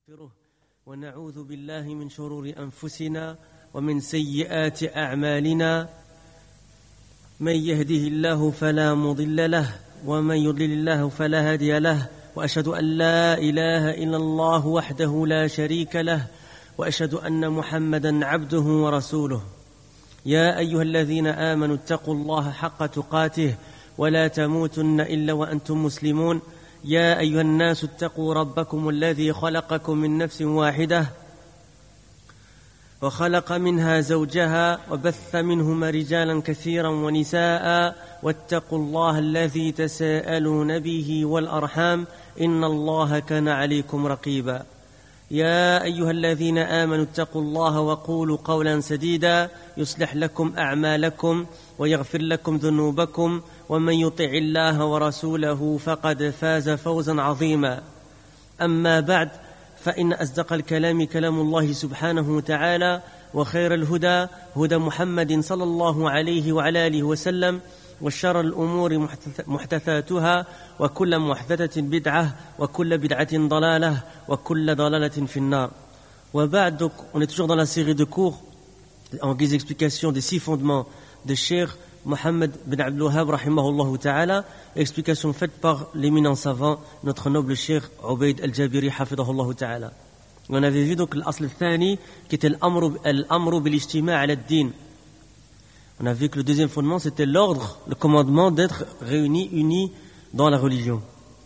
ونستغفره ونعوذ بالله من شرور أنفسنا ومن سيئات أعمالنا من يهده الله فلا مضل له ومن يضلل الله فلا هادي له وأشهد أن لا إله إلا الله وحده لا شريك له وأشهد أن محمدا عبده ورسوله يا أيها الذين آمنوا اتقوا الله حق تقاته ولا تموتن إلا وأنتم مسلمون يا أيها الناس اتقوا ربكم الذي خلقكم من نفس واحدة وخلق منها زوجها وبث منهما رجالا كثيرا ونساء واتقوا الله الذي تساءلون به والأرحام إن الله كان عليكم رقيبا يا أيها الذين آمنوا اتقوا الله وقولوا قولا سديدا يصلح لكم أعمالكم ويغفر لكم ذنوبكم ومن يطع الله ورسوله فقد فاز فوزا عظيما أما بعد فإن أصدق الكلام كلام الله سبحانه وتعالى وخير الهدى هدى محمد صلى الله عليه وعلى آله وسلم وشر الأمور محدثاتها وكل محدثة بدعة وكل بدعة ضلالة وكل ضلالة في النار. وبعد, donc, on est toujours dans la série de cours en guise d'explication des 6 fondements de Cheikh Mohammed bin Abdul Wahhab rahimahullah ta'ala, explication faite par l'éminent savant, notre noble Cheikh Ubayd al-Jabiri hafidahullah ta'ala. On avait vu donc l'asl al-thani qui était l'amru bil-ijtima' ala ad-din. On a vu que le deuxième fondement, c'était l'ordre, le commandement d'être réunis, unis dans la religion.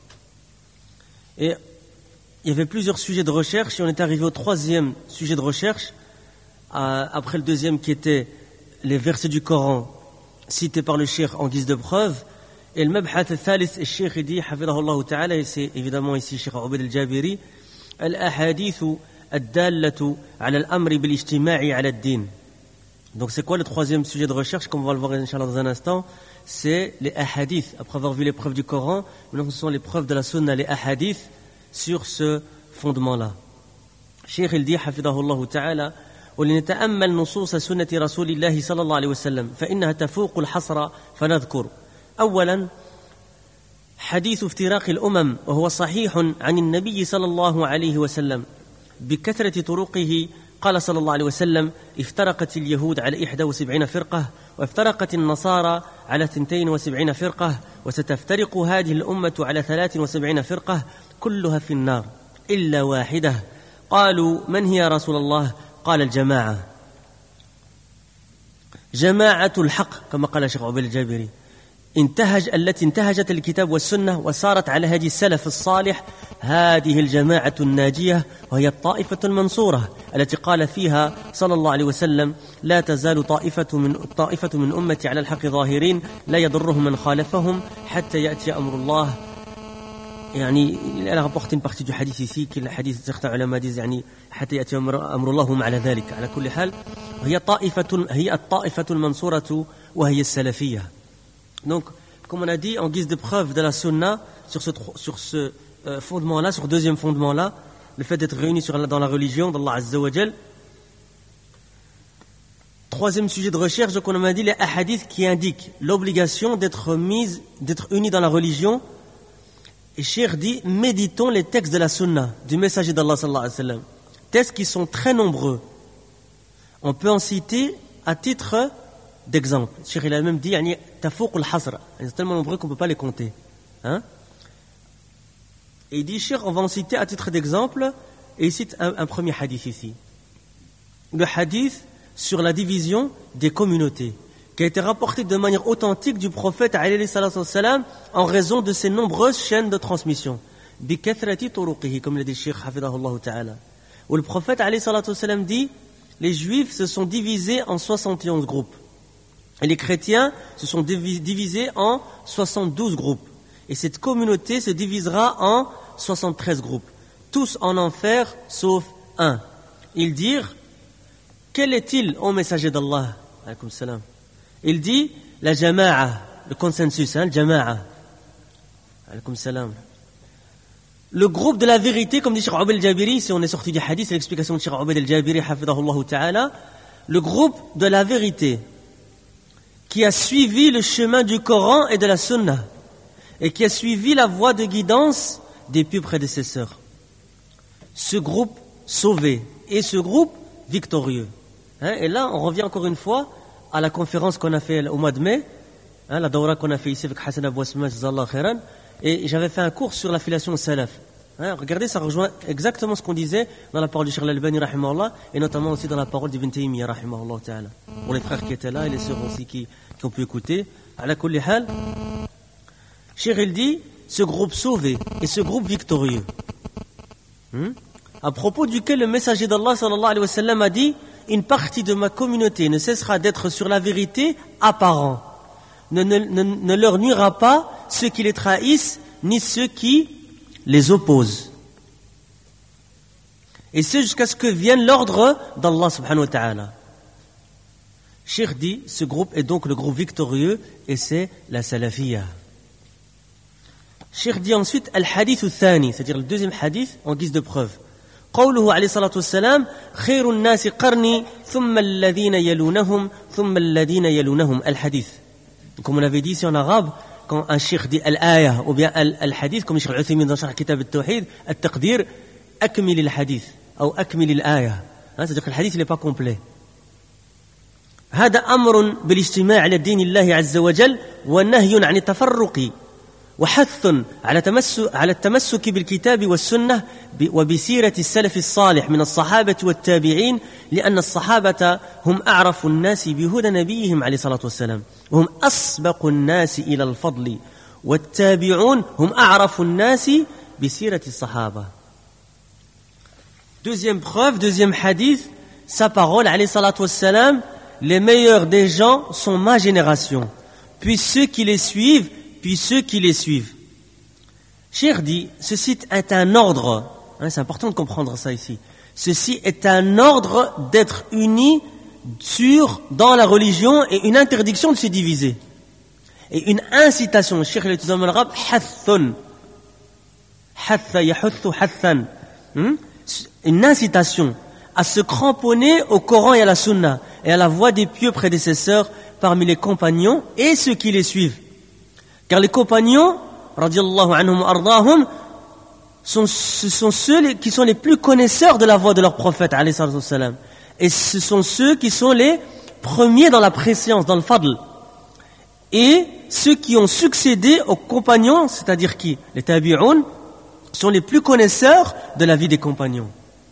Et il y avait plusieurs sujets de recherche, et on est arrivé au 3e sujet de recherche, après le deuxième qui était les versets du Coran cités par le Cheikh en guise de preuve. Et le mabhath al-thalith, le Cheikh dit, hafidahullah ta'ala, et c'est évidemment ici Cheikh Ubayd al-Jabiri, al-ahadithu ad-dallatu ala al-amri bil-ijtima'i ala ad-din. Donc c'est quoi le 3e sujet de recherche, comme on va le voir Inch'Allah dans un instant? C'est les ahadiths. Après avoir vu les preuves du Coran, maintenant ce sont les preuves de la sunna, les ahadiths, sur ce fondement-là. Cheikh il dit, hafidahullah ta'ala, ولنتأمل نصوص سنة رسول الله صلى الله عليه وسلم فإنها تفوق الحصر فنذكر أولا حديث افتراق الأمم وهو صحيح عن النبي صلى الله عليه وسلم بكثرة طرقه قال صلى الله عليه وسلم افترقت اليهود على 71 فرقة وافترقت النصارى على 72 فرقة وستفترق هذه الأمة على 73 فرقة كلها في النار إلا واحدة قالوا من هي يا رسول الله قال الجماعة جماعة الحق كما قال الشيخ عبيد الجابري التي انتهجت الكتاب والسنة وسارت على هدي السلف الصالح هذه الجماعة الناجية وهي الطائفة المنصورة التي قال فيها صلى الله عليه وسلم لا تزال طائفة من أمتي على الحق ظاهرين لا يضرهم من خالفهم حتى يأتي أمر الله. يعني elle rapporte une partie du hadith ici que le hadith certains ulama disent يعني حتى يأتي أمر الله هم على ذلك على كل حال هي الطائفة المنصورة وهي السلفية. Donc comme on a dit en guise de preuve de la sunna sur ce fondement-là, sur deuxième fondement-là, le fait d'être réunis dans la religion d'Allah Azza wa Jal. Troisième sujet de recherche, donc on a dit les hadiths qui indiquent l'obligation d'être unis dans la religion. Et Cheikh dit, méditons les textes de la sunna, du messager d'Allah sallallahu alayhi wa sallam. Textes qui sont très nombreux. On peut en citer à titre d'exemple. Cheikh il a même dit, tafouq al-hasr. Ils sont tellement nombreux qu'on ne peut pas les compter. Hein? Et il dit, Cheikh, on va en citer à titre d'exemple, et il cite un premier hadith ici. Le hadith sur la division des communautés, qui a été rapporté de manière authentique du prophète alayhi salatu wassalam en raison de ses nombreuses chaînes de transmission. Bikathrati turuqihi, comme l'a dit Cheikh hafidahullah ta'ala. Où le prophète alayhi salatu wassalam dit, les juifs se sont divisés en 71 groupes. Et les chrétiens se sont divisés en 72 groupes. Et cette communauté se divisera en 73 groupes. Tous en enfer, sauf un. Ils dirent, quel est-il, ô messager d'Allah? Alaykoum salam. Il dit la jama'a, le consensus, le jama'a. Alaykoum salam. Le groupe de la vérité, comme dit Cheikh Ubayd al-Jabiri, si on est sorti du hadith, c'est l'explication de Cheikh Ubayd al-Jabiri, hafidahullah ta'ala, le groupe de la vérité, qui a suivi le chemin du Coran et de la Sunna, et qui a suivi la voie de guidance des pieux prédécesseurs. ce groupe sauvé et ce groupe victorieux. Et là, on revient encore une fois à la conférence qu'on a fait au mois de mai, la daura qu'on a fait ici avec Hassan Abou Asma, Jazallah Khairan, et j'avais fait un cours sur l'affiliation au salaf. Regardez, ça rejoint exactement ce qu'on disait dans la parole du Cheikh Al-Albani, rahimahullah, et notamment aussi dans la parole d'Ibn Taymiyyah, rahimahullah ta'ala. Pour les frères qui étaient là et les sœurs aussi qui ont pu écouter. Ala kulli hal, Cheikh il dit, ce groupe sauvé et ce groupe victorieux, à propos duquel le messager d'Allah sallallahu alayhi wa sallam a dit, une partie de ma communauté ne cessera d'être sur la vérité apparent. Ne leur nuira pas ceux qui les trahissent, ni ceux qui les opposent. Et c'est jusqu'à ce que vienne l'ordre d'Allah subhanahu wa ta'ala. Cheikh dit, ce groupe est donc le groupe victorieux et c'est la salafiyya. Cheikh dit ensuite al-hadith al-thani, c'est-à-dire le deuxième hadith en guise de preuve. قوله عليه الصلاة والسلام خير الناس قرني ثم الذين يلونهم ثم الذين يلونهم الحديث. Comme on l'avait dit ici en arabe, quand un cheikh dit al-aya ou bien al-hadith, comme le cheikh Al-Uthaymin dans Sharh Kitab al-Tawhid, al-taqdir, akmil al-hadith, ou akmil al-aya. C'est-à-dire que le hadith n'est pas complet. هذا أمر بالاجتماع على دين الله عز وجل ونهي عن التفرق وحث على التمسك بالكتاب والسنة وبسيرة السلف الصالح من الصحابة والتابعين لأن الصحابة هم أعرف الناس بهدى نبيهم عليه الصلاة والسلام وهم أسبق الناس إلى الفضل والتابعون هم أعرف الناس بسيرة الصحابة. Deuxième preuve, deuxième hadith, sa parole عليه الصلاة والسلام, les meilleurs des gens sont ma génération, puis ceux qui les suivent, puis ceux qui les suivent. Cheikh dit, ceci est un ordre, c'est important de comprendre ça ici, ceci est un ordre d'être unis dans la religion et une interdiction de se diviser. Et une incitation, Cheikh l'utilise en arabe, hathun, hatha yahuthu hathan, une incitation à se cramponner au Coran et à la Sunna et à la voie des pieux prédécesseurs parmi les compagnons et ceux qui les suivent. Car les compagnons, radiyallahu anhum ardahum, ce sont ceux qui sont les plus connaisseurs de la voie de leur prophète, alayhi salatu wassalam. Et ce sont ceux qui sont les premiers dans la préscience, dans le fadl. Et ceux qui ont succédé aux compagnons, c'est-à-dire qui? Les tabi'un, sont les plus connaisseurs de la vie des compagnons.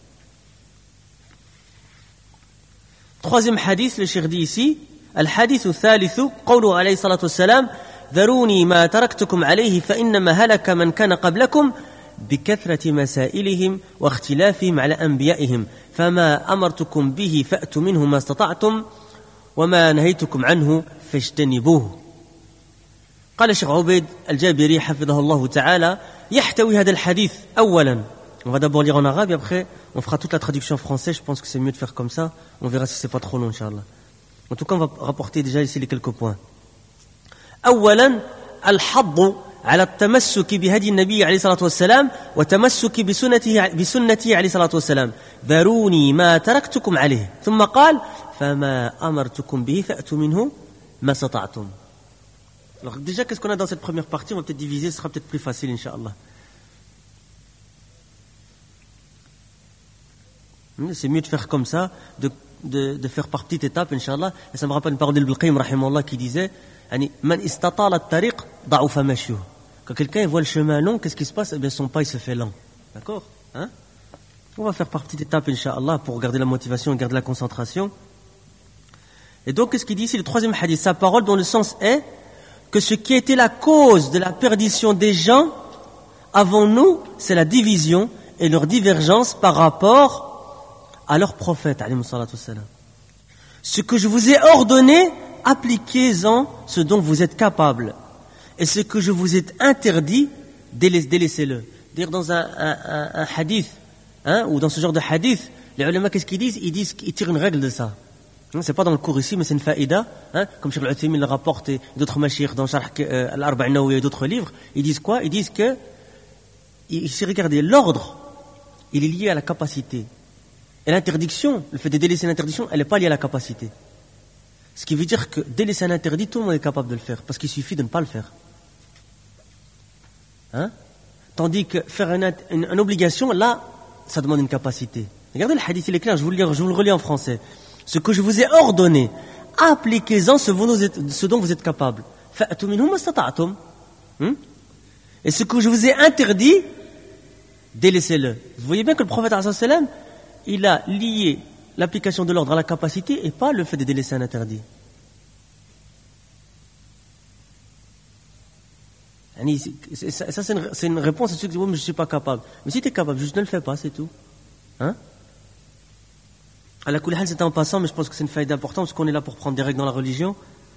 Troisième hadith, le cheikh dit ici, al-hadith al-thalithu, qawlu alayhi salatu wassalam, ذروني ما تركتكم عليه فإنما هلك من كان قبلكم بكثرة مسائلهم واختلافهم على أنبيائهم فما أمرتكم به فأتوا منه ما استطعتم وما نهيتكم عنه فاجتنبوه. قال الشيخ عبيد الجابري حفظه الله تعالى يحتوي هذا الحديث أولا, on va d'abord lire en arabe et après on fera toute la traduction française, je pense que c'est mieux de faire comme ça, on verra si c'est pas trop long inchallah. En tout cas on va rapporter déjà ici les quelques points. أولا الحض على التمسك بهدي النبي عليه الصلاة والسلام وتمسك بسنته عليه الصلاة والسلام ذروني ما تركتكم عليه ثم قال فما أمرتكم به فأتوا منه ما استطعتم. Alors déjà qu'est-ce qu'on a dans cette première partie, on va peut-être diviser, ce sera peut-être plus facile incha'Allah. C'est mieux de faire comme ça, de faire par petites étapes incha'Allah. Et ça me rappelle une parole d'Ibn Qayyim rahimahullah qui disait Man istatala at-tariq da'ufa mashyu. Quand quelqu'un voit le chemin long, qu'est-ce qui se passe? Eh bien, son pas il se fait lent. D'accord? On va faire par petites étapes, incha'Allah, pour garder la motivation et garder la concentration. Et donc, qu'est-ce qu'il dit ici? Le troisième hadith, sa parole dont le sens est que ce qui était la cause de la perdition des gens avant nous, c'est la division et leur divergence par rapport à leur prophète, alayhi salatu wassalam. Ce que je vous ai ordonné, appliquez-en ce dont vous êtes capable. Et ce que je vous ai interdit, délaissez-le. D'ailleurs, dans un hadith, ou dans ce genre de hadith, les ulama, qu'est-ce qu'ils disent? Ils tirent une règle de ça. C'est pas dans le cours ici, mais c'est une faïda, comme Cheikh Al-Uthaymin le rapporte et d'autres mashayikh dans Sharh Al-Arba' an-Nawawi et d'autres livres. Ils disent quoi? Ils disent que, regardez, l'ordre, il est lié à la capacité. Et l'interdiction, le fait de délaisser l'interdiction, elle n'est pas liée à la capacité. Ce qui veut dire que délaisser un interdit, tout le monde est capable de le faire, parce qu'il suffit de ne pas le faire. Tandis que faire une obligation, là, ça demande une capacité. Regardez le hadith, il est clair, je vous le relis en français. Ce que je vous ai ordonné, appliquez-en ce dont vous êtes capable. Fa'atu minhum mastata'tum. Et ce que je vous ai interdit, délaissez-le. Vous voyez bien que le prophète sallallahu alayhi wa sallam, il a lié l'application de l'ordre à la capacité et pas le fait de délaisser un interdit. Ça, c'est une réponse à ceux qui disent « Oui, mais je ne suis pas capable ». Mais si tu es capable, juste ne le fais pas, c'est tout. Hein? À la Kulihal, c'était en passant, mais je pense que c'est une faille importante parce qu'on est là pour prendre des règles dans la religion.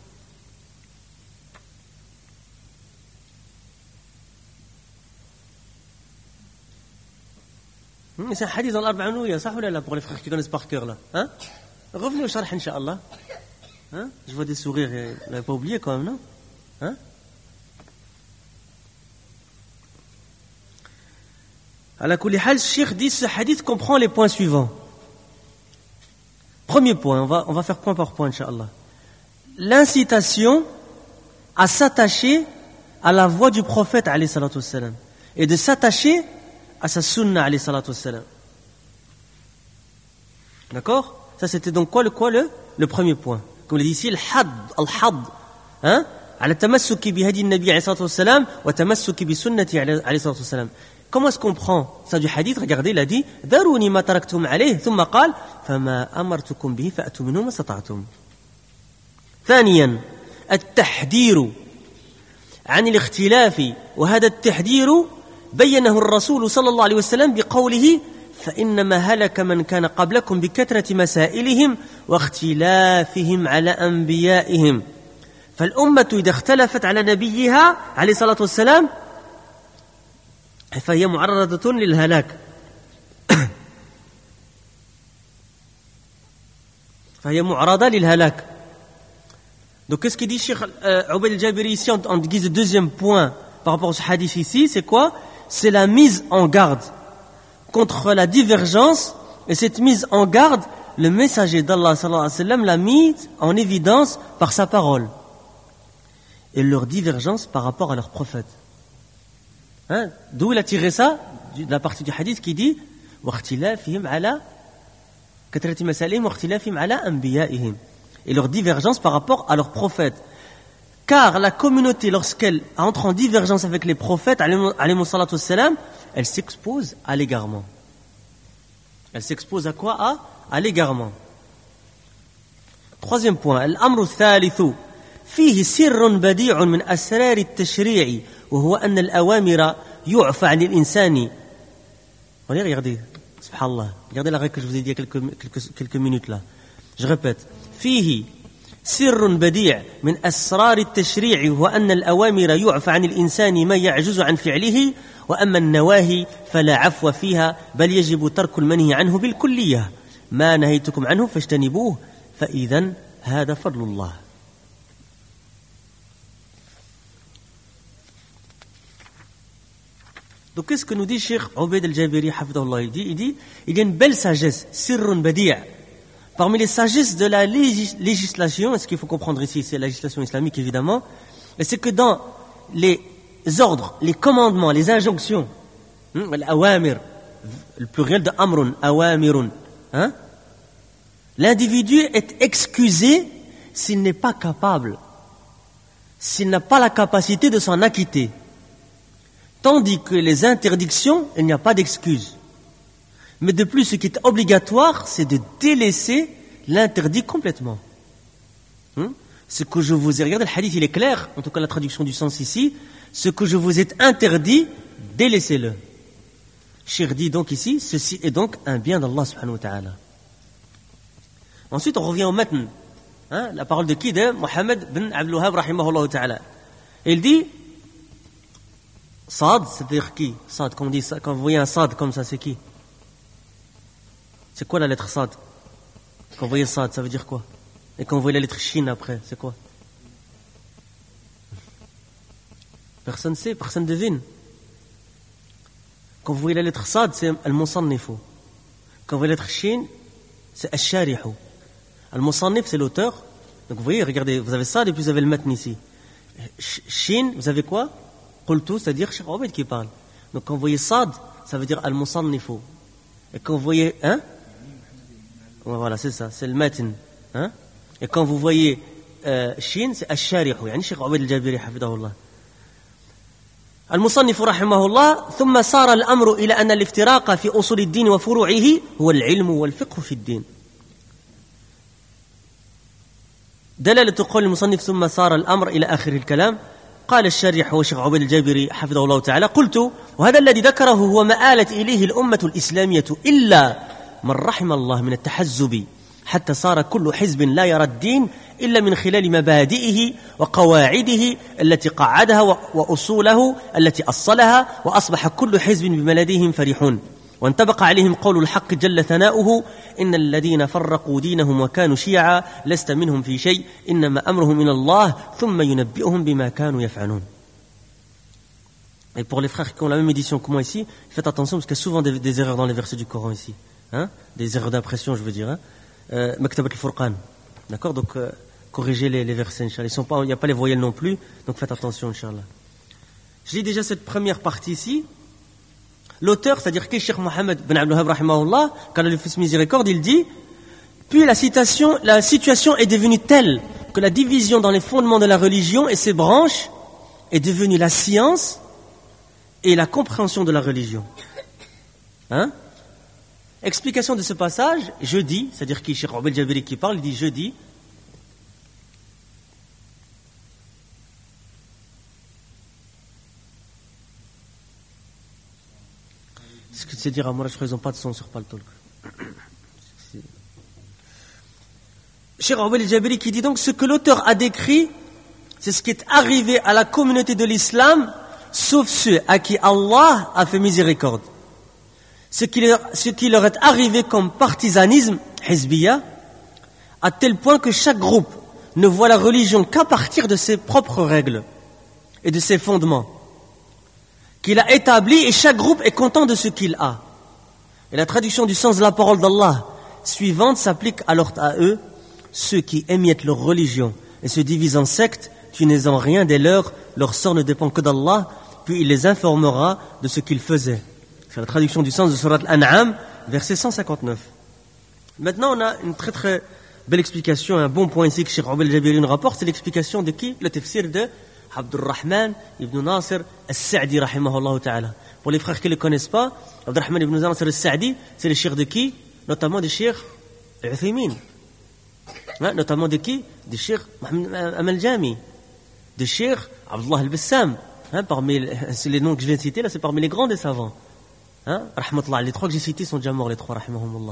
C'est un hadith dans l'Arba'anouya, ça ou là, pour les frères qui connaissent par cœur là. Hein? Revenez au Sharh, Inch'Allah. Hein? Je vois des sourires, vous l'avez pas oublié quand même, non? Hein? À la Kulihal, le Cheikh dit ce hadith comprend les points suivants. Premier point, on va faire point par point, Inch'Allah. L'incitation à s'attacher à la voie du prophète, alayhi salatu wassalam, et de s'attacher à sa sunna, alayhi salatu wassalam. D'accord? Ça, c'était donc quoi le premier point. Comme il dit ici, al-hadd, hein? على التمسك بهدي النبي عليه الصلاة والسلام وتمسك بسنته عليه الصلاة والسلام. Comment est-ce qu'on prend ça du hadith? Regardez, il a dit ذروني ما تركتم عليه ثم قال فما أمرتكم به فأتوا منه ما استطعتم. ثانيا التحذير عن الاختلاف وهذا التحذير بينه الرسول صلى الله عليه وسلم بقوله فإنما هلك من كان قبلكم بكثرة مسائلهم واختلافهم على أنبيائهم فالأمة إذا اختلفت على نبيها عليه الصلاة والسلام فهي معرضة للهلاك فهي معرضة للهلاك. Donc qu'est-ce qu'il dit Cheikh Ubayd al-Jabiri ici en guise de deuxième point par rapport à ce hadith ici, c'est quoi? C'est la mise en garde contre la divergence, et cette mise en garde, le messager d'Allah sallallahu alayhi wa sallam l'a mise en évidence par sa parole et leur divergence par rapport à leur prophète. Hein? D'où il a tiré ça? De la partie du hadith qui dit وَاخْتِلَافِهِمْ عَلَى كَثْرَةِ مَسَائِلِهِمْ وَاخْتِلَافِهِمْ عَلَى أَنْبِيَائِهِمْ, et leur divergence par rapport à leurs prophètes. Car la communauté, lorsqu'elle entre en divergence avec les prophètes, alayhimu salatu wassalam, elle s'expose à l'égarement. Elle s'expose à quoi? À l'égarement. Troisième point, الأمر الثالث فيه سر بديع من أسرار التشريع وهو أن الأوامر يعفى عن الإنسان. Regardez, subhanallah, regardez la règle que je vous ai dit il y a quelques minutes là. Je répète, فيه سر بديع من أسرار التشريع وهو أن الأوامر يعفى عن الإنسان ما يعجز عن فعله وأما النواهي فلا عفو فيها بل يجب ترك المنهي عنه بالكلية ما نهيتكم عنه فاجتنبوه فإذا هذا فضل الله. Donc qu'est-ce que nous dit Cheikh Ubayd al-Jabiri hafidahullah? Il dit il y a une belle sagesse, sirrun badi'. Parmi les sagesses de la législation, et ce qu'il faut comprendre ici, c'est la législation islamique évidemment, et c'est que dans les ordres, les commandements, les injonctions, l'awamir, le pluriel de amrun, awamirun, hein, l'individu est excusé s'il n'est pas capable, s'il n'a pas la capacité de s'en acquitter. Tandis que les interdictions, il n'y a pas d'excuse. Mais de plus, ce qui est obligatoire, c'est de délaisser l'interdit complètement. Ce que je vous ai regardé, le hadith il est clair, en tout cas la traduction du sens ici, ce que je vous ai interdit, délaissez-le. Cheikh dit donc ici, ceci est donc un bien d'Allah subhanahu wa ta'ala. Ensuite, on revient au matn. La parole de qui? De Mohammed bin Abdul Wahhab rahimahullah ta'ala. Et il dit, Sad, c'est-à-dire qui? Sad, quand vous voyez un Sad comme ça, c'est qui? C'est quoi la lettre Sad? Quand vous voyez Sad, ça veut dire quoi? Et quand vous voyez la lettre Shin après, c'est quoi? Personne ne sait, personne ne devine. Quand vous voyez la lettre Sad, c'est Al-Musannifu. Quand vous voyez la lettre Shin, c'est Al-Sharihu. Al-Musannif, c'est l'auteur. Donc vous voyez, regardez, vous avez Sad et puis vous avez le matn ici. Shin, vous avez quoi? Qultu, c'est-à-dire Cheikh Ubayd qui parle. Donc quand vous voyez Sad, ça veut dire Al-Musannifu. Et quand vous voyez, hein? Voilà, c'est ça, c'est le matin. Hein? Et quand vous voyez Shin, c'est Ash-Sharih, يعني Cheikh Ubayd al-Jabiri حفظه الله. المصنف رحمه الله ثم صار الأمر إلى أن الافتراق في أصول الدين وفروعه هو العلم والفقه في الدين. دلالة قول المصنف ثم صار الأمر إلى آخر الكلام. قال الشارح هو الشيخ عبيد الجابري حفظه الله تعالى: قلت وهذا الذي ذكره هو ما آلت إليه الأمة الإسلامية إلا من رحم الله من التحزب حتى صار كل حزب لا يرى الدين إلا من خلال مبادئه وقواعده التي قعدها وأصوله التي أصلها، وأصبح كل حزب بملديهم فرحون. وانطبق عليهم قول الحق جل ثناؤه: إن الذين فرقوا دينهم وكانوا شيعا لست منهم في شيء إنما أمرهم إلى الله ثم ينبئهم بما كانوا يفعلون. Et pour les frères qui ont la même édition que moi ici, faites attention parce qu'il y a souvent des erreurs dans les versets du Coran ici. Hein? Des erreurs d'impression, je veux dire. Maktabat al-Furqan. D'accord? Donc, corrigez les versets, Inch'Allah. Il n'y a pas les voyelles non plus, donc faites attention, Inch'Allah. Je lis déjà cette première partie ici. L'auteur, c'est-à-dire que Cheikh Mohammed ben Abdul Wahhab rahimahullah, quand le Fils miséricorde, il dit: puis la situation est devenue telle que la division dans les fondements de la religion et ses branches est devenue la science et la compréhension de la religion. Hein? Explication de ce passage, je dis, c'est-à-dire que Cheikh Ubayd al-Jabiri qui parle, il dit: je dis, ce que c'est dire à moi, je crois qu'ils n'ont pas de son sur Paltalk. Cheikh Ubayd al-Jabiri qui dit donc: ce que l'auteur a décrit, c'est ce qui est arrivé à la communauté de l'islam, sauf ceux à qui Allah a fait miséricorde. Ce qui leur est arrivé comme partisanisme, hizbiya, à tel point que chaque groupe ne voit la religion qu'à partir de ses propres règles et de ses fondements qu'il a établis, et chaque groupe est content de ce qu'il a. Et la traduction du sens de la parole d'Allah suivante s'applique alors à eux: ceux qui émiettent leur religion et se divisent en sectes, tu n'es en rien des leurs, leur sort ne dépend que d'Allah, puis il les informera de ce qu'ils faisaient. C'est la traduction du sens de Surat Al-An'am, verset 159. Maintenant, on a une très très belle explication, un bon point ici que Cheikh Ubayd al-Jabiri nous rapporte, c'est l'explication de qui? Le tafsir de Abdurrahman ibn Nasir al-Sa'di, rahimahullah ta'ala. Pour les frères qui ne le connaissent pas, Abdurrahman ibn Nasir al-Sa'di, c'est le cheikh de qui? Notamment des cheikhs al-Uthaymin. Notamment de qui? Des cheikhs Mohamed Amal-Jami, des cheikhs Abdullah al-Bassam. Parmi les noms que je viens de citer, là, c'est parmi les grands des savants. Rahmatullah, les trois que j'ai cités sont déjà morts, les trois, rahimahumullah.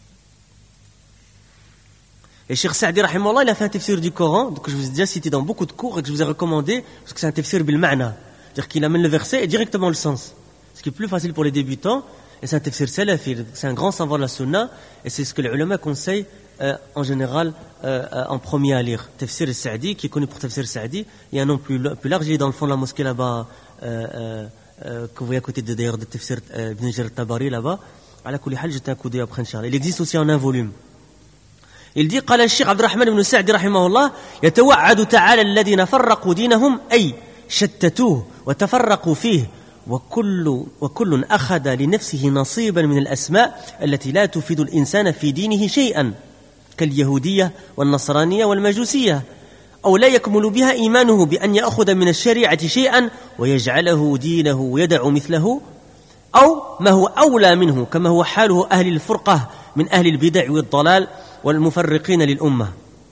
Et Cheikh Sa'di, rahimahullah, il a fait un tafsir du Coran, que je vous ai déjà cité dans beaucoup de cours et que je vous ai recommandé, parce que c'est un tafsir bil ma'na. C'est-à-dire qu'il amène le verset et directement le sens. Ce qui est plus facile pour les débutants, et c'est un tafsir salafi, c'est un grand savoir de la sunna, et c'est ce que les ulama conseillent en général en premier à lire. Tafsir Sa'di, qui est connu pour Tafsir Sa'di, il y a un nom plus large, il est dans le fond de la mosquée là-bas, que vous voyez à côté d'ailleurs de Tafsir Ibn Jarir Tabari là-bas. À la kulli hal, jetez un coup d'œil après, Inch'Allah. Il existe aussi en un volume. Il dit: قال الشيخ عبد الرحمن بن سعدي رحمه الله: يتوعد تعالى الذين فرقوا دينهم أي شتتوه وتفرقوا فيه وكل أخذ لنفسه نصيبا من الأسماء التي لا تفيد الإنسان في دينه شيئا كاليهودية والنصرانية والمجوسية، أو لا يكمل بها إيمانه بأن يأخذ من الشريعة شيئا ويجعله دينه ويدع مثله، أو ما هو أولى منه كما هو حاله أهل الفرقة من أهل البدع والضلال والمفرقين للأمة.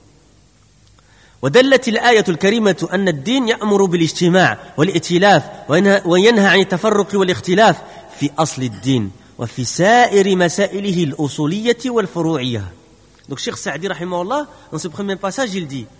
ودلت الآية الكريمة أن الدين يأمر بالاجتماع والائتلاف وينهى عن التفرق والاختلاف في أصل الدين وفي سائر مسائله الأصولية والفروعية. Donc Cheikh Sa'di rahimahullah, dans ce premier passage, il dit: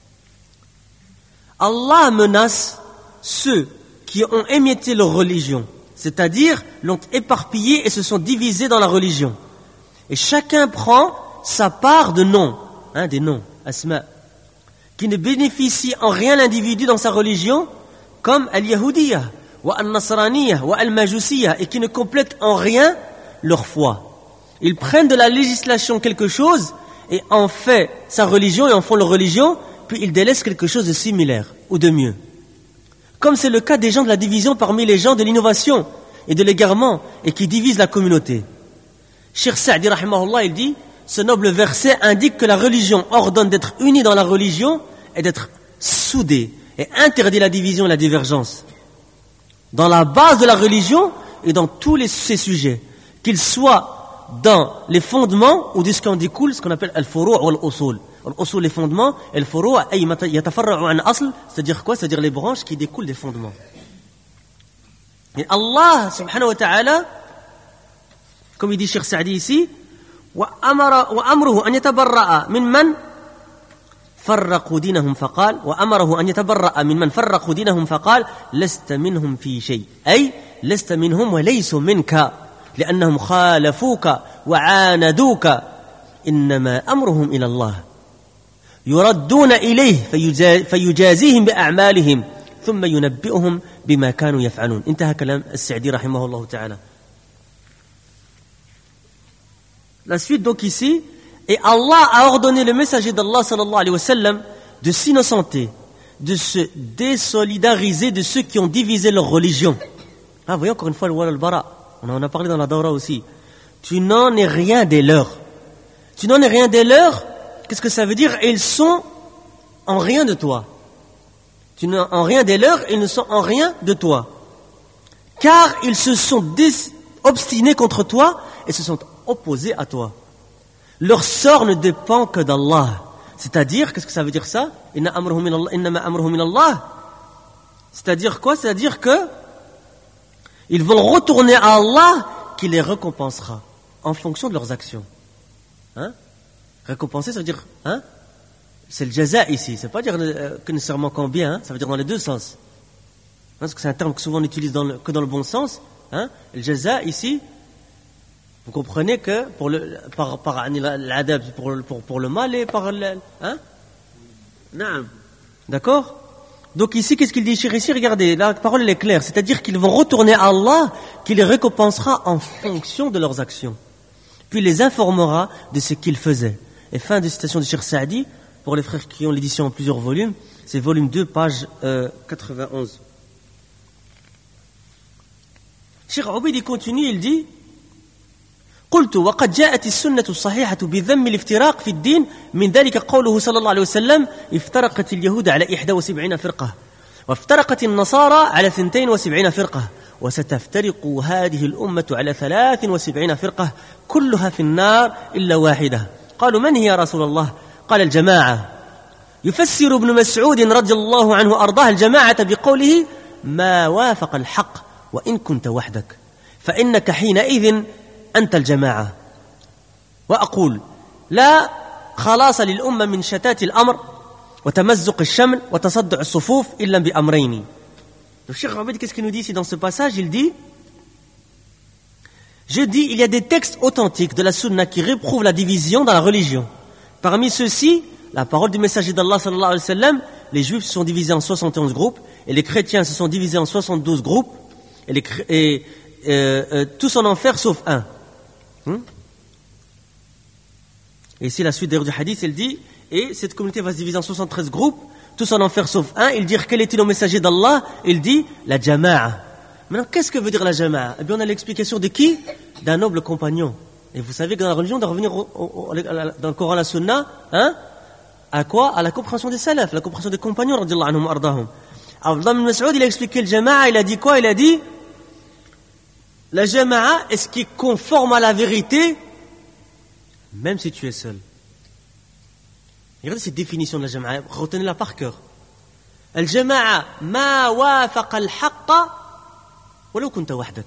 Allah menace ceux qui ont émietté leur religion, c'est-à-dire l'ont éparpillé et se sont divisés dans la religion. Et chacun prend sa part de noms, des noms, asma, qui ne bénéficient en rien l'individu dans sa religion, comme al-Yahoudiyya, wa al-Nasraniyya, wa al-Majusiyya, et qui ne complètent en rien leur foi. Ils prennent de la législation quelque chose et en fait sa religion et en font leur religion, puis ils délaissent quelque chose de similaire ou de mieux. Comme c'est le cas des gens de la division parmi les gens de l'innovation et de l'égarement et qui divisent la communauté. Cheikh Sa'di, rahimahullah, il dit, ce noble verset indique que la religion ordonne d'être unie dans la religion et d'être soudée, et interdit la division et la divergence. Dans la base de la religion et dans tous ces sujets, qu'ils soient dans les fondements ou de ce qui en découle, ce qu'on appelle al-furu' ou al-usul. Al-usul, les fondements, et al-furu' yatafarra'u an asl, c'est-à-dire quoi? C'est-à-dire les branches qui découlent des fondements. Et Allah, subhanahu wa ta'ala, comme il dit Cheikh Sa'di ici, وأمره أن يتبرأ من فرقوا دينهم فقال وأمره أن يتبرأ من فرقوا دينهم فقال لست منهم في شيء أي لست منهم وليسوا منك لأنهم خالفوك وعاندوك إنما أمرهم إلى الله يردون إليه فيجازيهم بأعمالهم ثم ينبئهم بما كانوا يفعلون. انتهى كلام السعدي رحمه الله تعالى. La suite donc ici, et Allah a ordonné le messager d'Allah sallallahu alayhi wa sallam de s'innocenter, de se désolidariser de ceux qui ont divisé leur religion. Ah, voyons encore une fois le wal al-bara. On en a parlé dans la Dawra aussi. Tu n'en es rien des leurs. Tu n'en es rien des leurs, qu'est-ce que ça veut dire? Ils sont en rien de toi. Tu n'es en rien des leurs, ils ne sont en rien de toi. Car ils se sont obstinés contre toi et se sont opposés à toi. Leur sort ne dépend que d'Allah. C'est-à-dire, qu'est-ce que ça veut dire ça? C'est-à-dire quoi? C'est-à-dire que ils vont retourner à Allah qui les récompensera en fonction de leurs actions. Hein? Récompenser, ça veut dire, hein? C'est le jaza ici. C'est pas dire que nécessairement combien, hein? Ça veut dire dans les deux sens. Parce que c'est un terme que souvent on utilise que dans le bon sens. Hein? Le jaza ici, vous comprenez que par l'adab pour le mal et par le... Hein? Non. D'accord? Donc ici, qu'est-ce qu'il dit ici? Regardez, la parole elle est claire. C'est-à-dire qu'ils vont retourner à Allah qui les récompensera en fonction de leurs actions. Puis les informera de ce qu'ils faisaient. Et fin de citation de Cheikh Sa'di, pour les frères qui ont l'édition en plusieurs volumes, c'est volume 2, page 91. Cheikh Obeid il continue, il dit قلت وقد جاءت السنة الصحيحة بذم الافتراق في الدين من ذلك قوله صلى الله عليه وسلم افترقت اليهود على 71 فرقة وافترقت النصارى على 72 فرقة وستفترق هذه الأمة على 73 فرقة كلها في النار إلا واحدة قالوا من هي يا رسول الله قال الجماعة يفسر ابن مسعود رضي الله عنه أرضاه الجماعة بقوله ما وافق الحق وإن كنت وحدك فإنك حينئذ أنت الجماعة وأقول لا خلاص للأمة من شتات الأمر وتمزق الشمل وتصدع الصفوف إلا بأمرين. Le Cheikh Obeid, qu'est-ce qu'il nous dit ici dans ce passage? Il dit, je dis, il y a des textes authentiques de la sunna qui réprouvent la division dans la religion. Parmi ceux-ci, la parole du messager d'Allah sallallahu alayhi wa sallam, les juifs se sont divisés en 71 groupes et les chrétiens se sont divisés en 72 groupes et tous en enfer sauf un. Et ici la suite d'ailleurs du hadith, il dit, et cette communauté va se diviser en 73 groupes, tous en enfer sauf un. Il dit, quel est-il au messager d'Allah? Il dit, la jama'a. Maintenant, qu'est-ce que veut dire la jama'a? Eh bien, on a l'explication de qui? D'un noble compagnon. Et vous savez que dans la religion, on doit revenir dans le Coran, la Sunna, hein? À quoi? À la compréhension des salafs, la compréhension des compagnons, radiyallahu anhum ardahum. Abdullah ibn Mas'ud, il a expliqué le jama'a, il a dit quoi? Il a dit, la jama'a est ce qui est conforme à la vérité, même si tu es seul. Regardez cette définition de la jama'a, retenez-la par cœur. Al-jama'a ma wafaqa al-haqqa walau kunta wahdak.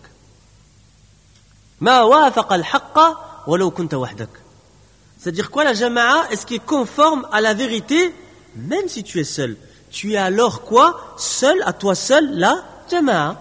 Ma wafaqa al-haqqa walau kunta wahdak. C'est-à-dire quoi la jama'a? Est ce qui est conforme à la vérité, même si tu es seul. Tu es alors quoi? Seul, à toi seul, la jama'a.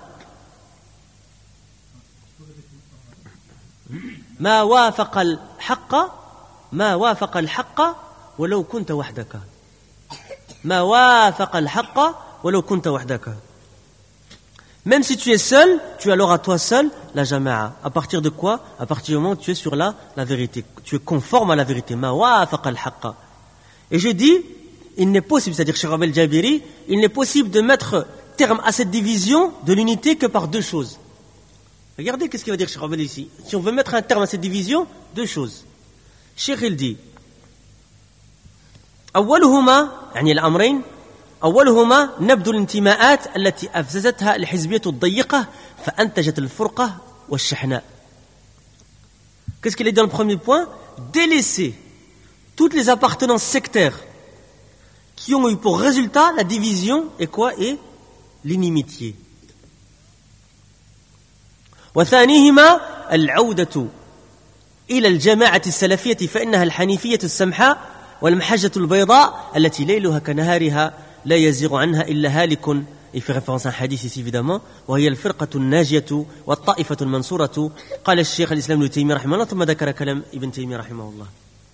ما وافق الحق ما وافق الحق ولو كنت وحدك ما وافق الحق ولو كنت وحدك. Même si tu es seul, tu es alors à toi seul la jama'a. À partir de quoi? À partir du moment où tu es sur la vérité. Tu es conforme à la vérité. ما وافق الحق. Et je dis, il n'est possible, c'est-à-dire Cheikh Rabi al-Jabiri, il n'est possible de mettre terme à cette division de l'unité que par deux choses. Regardez qu'est-ce qu'il va dire Cheikh Abed ici. Si on veut mettre un terme à cette division, deux choses. Cheikh il dit أولهما يعني الأمرين أولهما نبذ الانتماءات التي أفسدتها الحزبية الضيقة فأنتجت الفرقة والشحناء. Qu'est-ce qu'il est dans le premier point? Délaisser toutes les appartenances sectaires qui ont eu pour résultat la division et quoi? Et l'inimitié. وثانيهما العودة إلى الجماعة السلفية فإنها الحنيفية السمحاء والمحجة البيضاء التي ليلها كنهارها لا يزيغ عنها إلا هالك. Il fait référence à un hadith ici évidemment. وهي الفرقة الناجية والطائفة المنصورة. قال الشيخ الإسلام ابن تيمية رحمه الله ثم ذكر كلام ابن تيمية رحمه الله.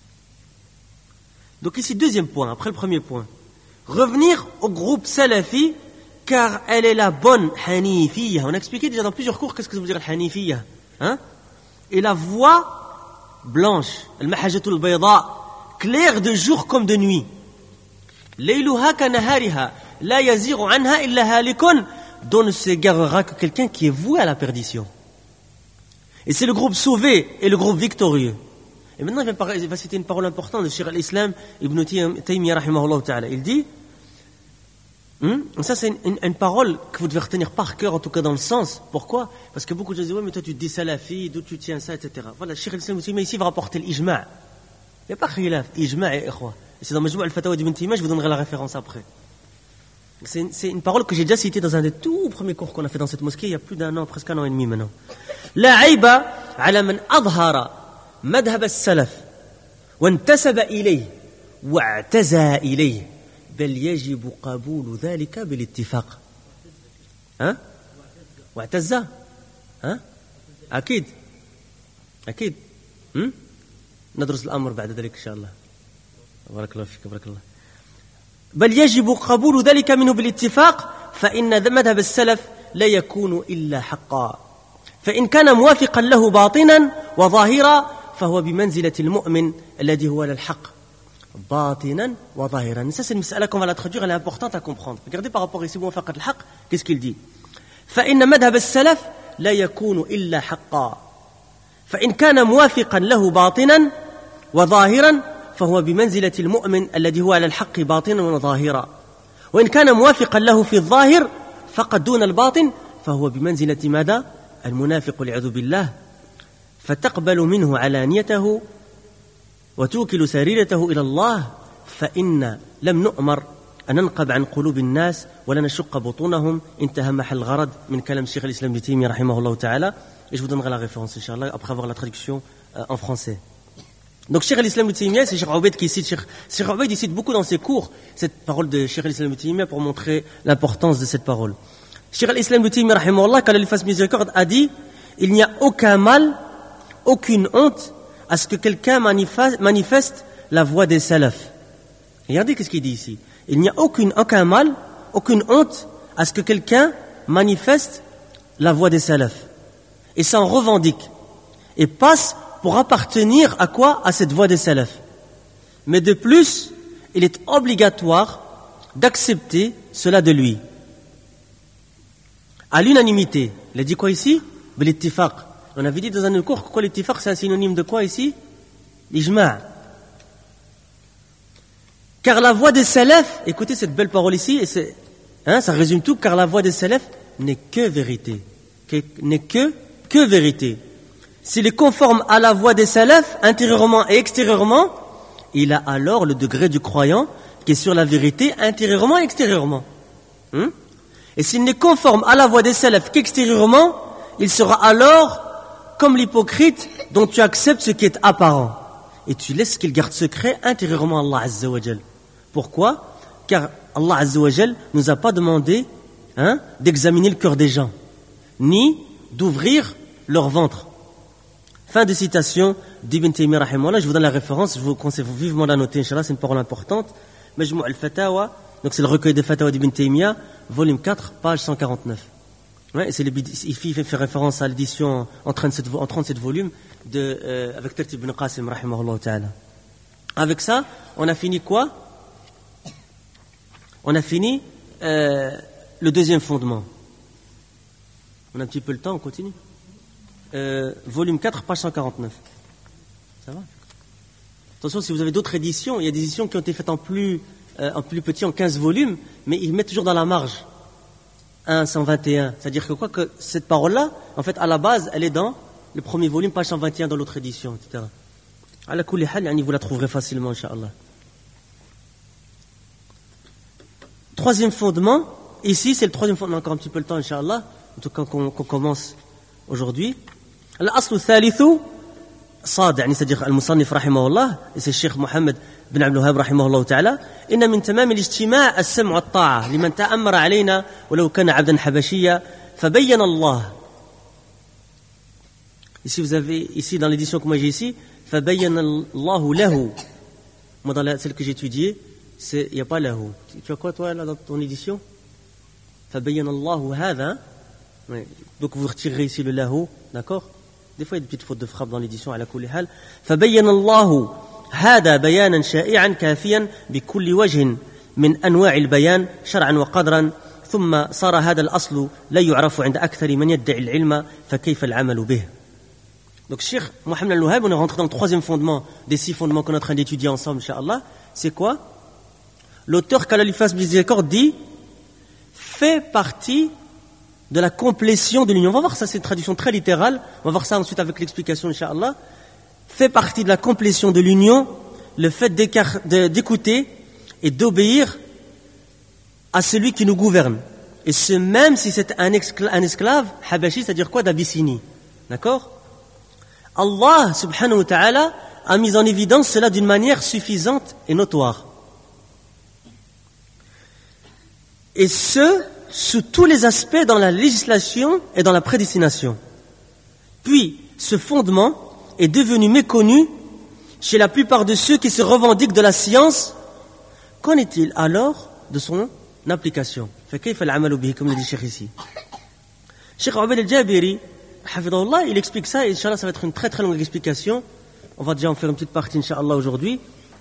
Donc ici deuxième point après le premier point. Revenir au groupe salafi car elle est la bonne hanifiyya. On a expliqué déjà dans plusieurs cours qu'est-ce que ça veut dire la hanifiyya, hein? Et la voie blanche, al-mahajjatul bayda, claire de jour comme de nuit. Layluha ka nahariha, la yaziru anha illa halikun, dont ne s'égarera que quelqu'un qui est voué à la perdition. Et c'est le groupe sauvé et le groupe victorieux. Et maintenant il va citer une parole importante de Cheikh al-Islam Ibn Taymiyyah rahimahullah ta'ala. Il dit ça c'est une parole que vous devez retenir par cœur, en tout cas dans le sens. Pourquoi? Parce que beaucoup de gens disent, ouais, mais toi tu te dis salafi, d'où tu tiens ça, etc. Voilà, Cheikh al-Islam ici va rapporter l'ijma'. Il n'y a pas khilaf, ijma' et ikhwa. Et c'est dans Majmou' al-Fatawa d'Ibn Taymiyyah, je vous donnerai la référence après. C'est une parole que j'ai déjà citée dans un des tout premiers cours qu'on a fait dans cette mosquée, il y a plus d'un an, presque un an et demi maintenant. La aiba ala man adhara madhhab as-salaf wa intasaba ilayhi wa i'taza ilayhi. بل يجب قبول ذلك بالاتفاق. ها؟ واعتز؟ ها؟ أكيد. أكيد. ندرس الأمر بعد ذلك إن شاء الله. بارك الله فيك بارك الله. بل يجب قبول ذلك منه بالاتفاق فإن مذهب السلف لا يكون إلا حقا. فإن كان موافقا له باطنا وظاهرا فهو بمنزلة المؤمن الذي هو على الحق. باطنا وظاهرا. Ça c'est une مسألة qu'on va la traduire, elle est importante à comprendre. Regardez par rapport ici موافقة الحق, qu'est-ce qu'il dit? فإن مذهب السلف لا يكون إلا حقا. فإن كان موافقا له باطنا وظاهرا فهو بمنزلة المؤمن الذي هو على الحق باطنا وظاهرا. وإن كان موافقا له في الظاهر فقد دون الباطن فهو بمنزلة ماذا؟ المنافق والعياذ بالله. فتقبل منه علانيته وتوكل سريرته إلى الله فإن لم نؤمر أن ننقب عن قلوب الناس ولا نشق بطونهم. انتهى محل الغرض من كلام الشيخ الإسلام ابن تيمية رحمه الله تعالى. Et je vous donnerai la référence, Inch'Allah, après avoir la traduction en français. Donc, Cheikh al-Islam ibn Taymiyyah, c'est Cheikh Abed qui cite. Cheikh Abed, il cite beaucoup dans ses cours cette parole de Cheikh al-Islam ibn Taymiyyah pour montrer l'importance de cette parole. Cheikh al-Islam ibn Taymiyyah, rahimahullah, qu'Allah lui fasse miséricorde, a dit il n'y a aucun mal, aucune honte à ce que quelqu'un manifeste la voix des salafs. Regardez qu'est-ce qu'il dit ici. Il n'y a aucun mal, aucune honte à ce que quelqu'un manifeste la voix des salafs. Et s'en revendique. Et passe pour appartenir à quoi? À cette voix des salafs. Mais de plus, il est obligatoire d'accepter cela de lui. À l'unanimité. Il a dit quoi ici? Bil-ittifaq. On avait dit dans un cours que l'ittifaq c'est un synonyme de quoi ici? L'ijma'. Car la voix des salafs, écoutez cette belle parole ici, et ça résume tout, car la voix des salafs n'est que vérité. N'est que vérité. S'il est conforme à la voix des salafs, intérieurement et extérieurement, il a alors le degré du croyant qui est sur la vérité intérieurement et extérieurement. Et s'il n'est conforme à la voix des salafs qu'extérieurement, il sera alors comme l'hypocrite dont tu acceptes ce qui est apparent. Et tu laisses qu'il garde secret intérieurement à Allah Azza wa Jal. Pourquoi? Car Allah Azza wa Jal nous a pas demandé d'examiner le cœur des gens, ni d'ouvrir leur ventre. Fin de citation d'Ibn Taymiyyah rahimahullah. Je vous donne la référence, je vous conseille vivement la noter, Inch'Allah, c'est une parole importante. Majmou' al-Fatawa, donc c'est le recueil des Fatawa d'Ibn Taymiyyah, volume 4, page 149. Ouais, et il fait référence à l'édition en 37 volumes avec Tertib ibn Qasim rahimahullah ta'ala. Avec ça, on a fini quoi? On a fini le deuxième fondement. On a un petit peu le temps, on continue? volume 4, page 149. Ça va? Attention, si vous avez d'autres éditions, il y a des éditions qui ont été faites en plus petit, en 15 volumes, mais ils mettent toujours dans la marge 1, 121. C'est-à-dire que quoi, que cette parole-là, en fait, à la base, elle est dans le premier volume, page 121 dans l'autre édition, etc. Ala kulli hal, vous la trouverez facilement, Inch'Allah. Troisième fondement, ici, c'est le troisième fondement, encore un petit peu le temps, Inch'Allah, en tout cas qu'on commence aujourd'hui. Al-aslu thalithu, صاد c'est-à-dire المصنف رحمه الله c'est الشيخ محمد بن عبد الوهاب رحمه الله تعالى إن من تمام الاجتماع السمع والطاعة لمن تأمر علينا ولو كان عبدا حبشيا فبين الله. Ici vous avez ici dans l'édition que moi j'ai ici فبين الله له. Moi dans celle que j'ai étudiée c'est il y a pas lahu. Tu as quoi toi là dans ton édition فبين الله هذا. Donc vous retirez ici le lahu, d'accord? Des fois, il y a des petites fautes de frappe dans l'édition, على كل حال. فبين الله هذا بيانا شائعا كافيا بكل وجه من أنواع البيان شرعا وقدرا ثم صار هذا الأصل لا يعرف عند أكثر من يدعي العلم فكيف العمل به. Donc, Cheikh Mohamed Al-Wahhab, on est rentré dans le troisième fondement des 6 fondements qu'on est en train d'étudier ensemble, Inch'Allah. C'est quoi? L'auteur, qu'Allah lui fasse miséricorde, dit fait partie de la complétion de l'union. On va voir ça, c'est une traduction très littérale. On va voir ça ensuite avec l'explication, Inch'Allah. Fait partie de la complétion de l'union le fait d'écouter et d'obéir à celui qui nous gouverne. Et ce même si c'est un esclave, Habashi, c'est-à-dire quoi? D'Abyssinie. D'accord? Allah, subhanahu wa ta'ala, a mis en évidence cela d'une manière suffisante et notoire. Et ce, sous tous les aspects dans la législation et dans la prédestination. Puis, ce fondement est devenu méconnu chez la plupart de ceux qui se revendiquent de la science. Qu'en est-il alors de son application? Comme le dit Cheikh ici. Cheikh Ubayd al-Jabiri, hafidahullah, il explique ça, et Inch'Allah, ça va être une très très longue explication. On va déjà en faire une petite partie, Inch'Allah, aujourd'hui.